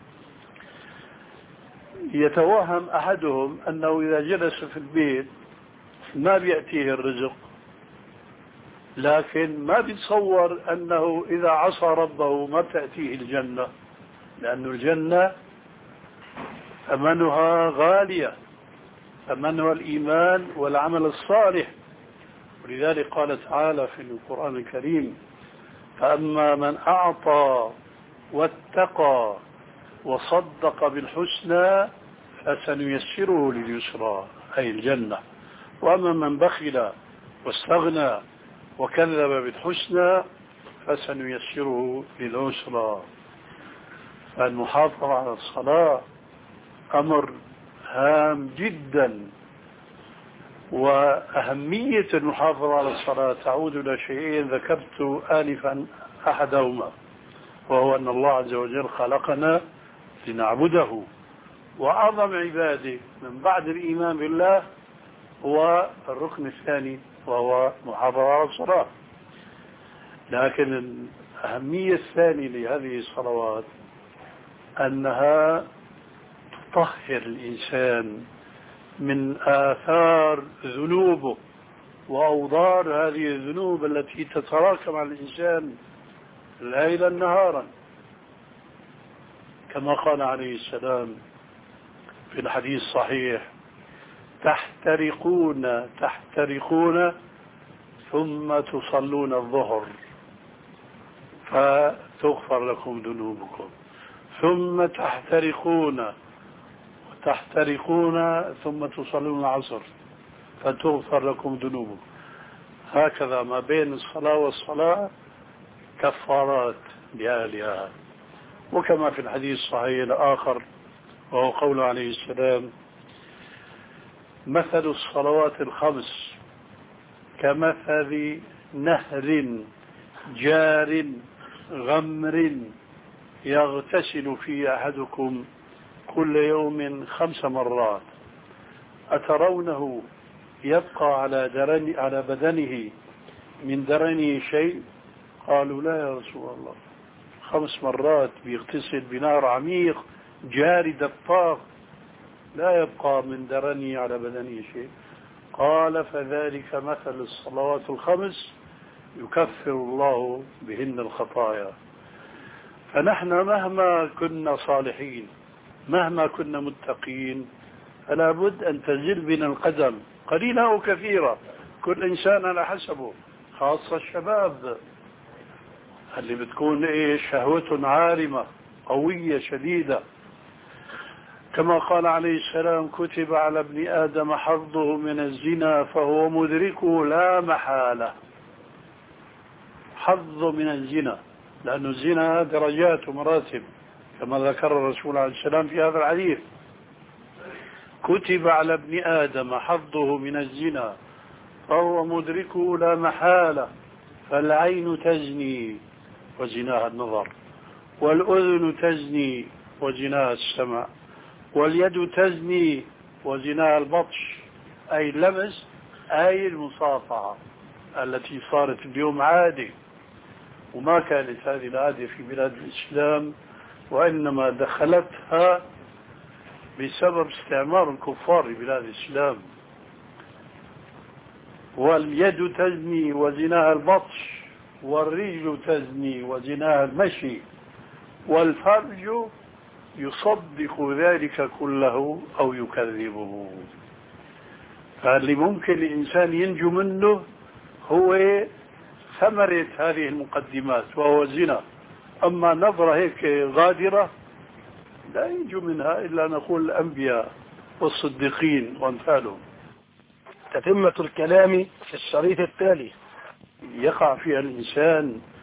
يتوهم أحدهم أنه إذا جلس في البيت ما بيأتيه الرزق، لكن ما بيتصور أنه إذا عصى ربه ما تأتيه الجنة، لأن الجنة ثمنها غالية، ثمنها الإيمان والعمل الصالح. ولذلك قال تعالى في القرآن الكريم فأما من أعطى واتقى وصدق بالحسنى فسنيسره لليسرى أي الجنة، وأما من بخل واستغنى وكذب بالحسنى فسنيسره للعسرى. فالمحافظة على الصلاة أمر هام جدا، وأهمية المحافظة على الصلاة تعود إلى شيئين ذكرت آنفا أحدهما، وهو أن الله عز وجل خلقنا لنعبده، وأعظم عباده من بعد الإيمان بالله هو الركن الثاني وهو محافظة على الصلاة. لكن الأهمية الثانية لهذه الصلوات أنها تطهر الإنسان من آثار ذنوبه وأوضار هذه الذنوب التي تتراكم على الإنسان ليلا نهارا، كما قال عليه السلام في في الحديث الصحيح تحترقون تحترقون ثم تصلون الظهر فتغفر لكم ذنوبكم، ثم تحترقون وتحترقون ثم تصلون العصر فتغفر لكم ذنوبكم. هكذا ما بين الصلاة والصلاة كفارات لأهلها. وكما في الحديث الصحيح الآخر وهو قوله عليه السلام: مثل الصلوات الخمس كمثل نهر جار غمر يغتسل فيه أحدكم كل يوم خمس مرات أترونه يبقى على درن على بدنه من درنه شيء؟ قالوا: لا يا رسول الله، خمس مرات بيغتسل بنهر عميق جاري دفاق لا يبقى من درنه على بدنه شيء. قال: فذلك مثل الصلوات الخمس يكفر الله بهن الخطايا. فنحن مهما كنا صالحين، مهما كنا متقين، فلا بد أن تزل بنا القدم قليلة أو كثيرة، كل إنسان على حسبه، خاصة الشباب اللي بتكون إيه شهوة عارمة قوية شديدة. كما قال عليه السلام: كتب على ابن آدم حظه من الزنا فهو مدركه لا محالة. حظ من الزنا، لأن الزنا درجات ومراتب كما ذكر الرسول عليه السلام في هذا الحديث: كتب على ابن آدم حظه من الزنا فهو مدركه لا محالة. فالعين تزني وزناها النظر، والأذن تزني وزناها السمع، واليد تزني وزناها البطش، أي اللمس، أي المصافحة التي صارت اليوم عادة، وما كانت هذه العادة في بلاد الإسلام، وإنما دخلتها بسبب استعمار الكفار لبلاد الإسلام. واليد تزني وزناها البطش، والرجل تزني وزناها المشي، والفرج يصدق ذلك كله أو يكذبه. فاللي ممكن الإنسان ينجو منه هو ثمرة هذه المقدمات وهو الزنا. أما نظرة هيك غادرة لا ينجو منها إلا نقول الأنبياء والصديقين وأمثالهم. تتمة الكلام في الشريط التالي. يقع فيها الإنسان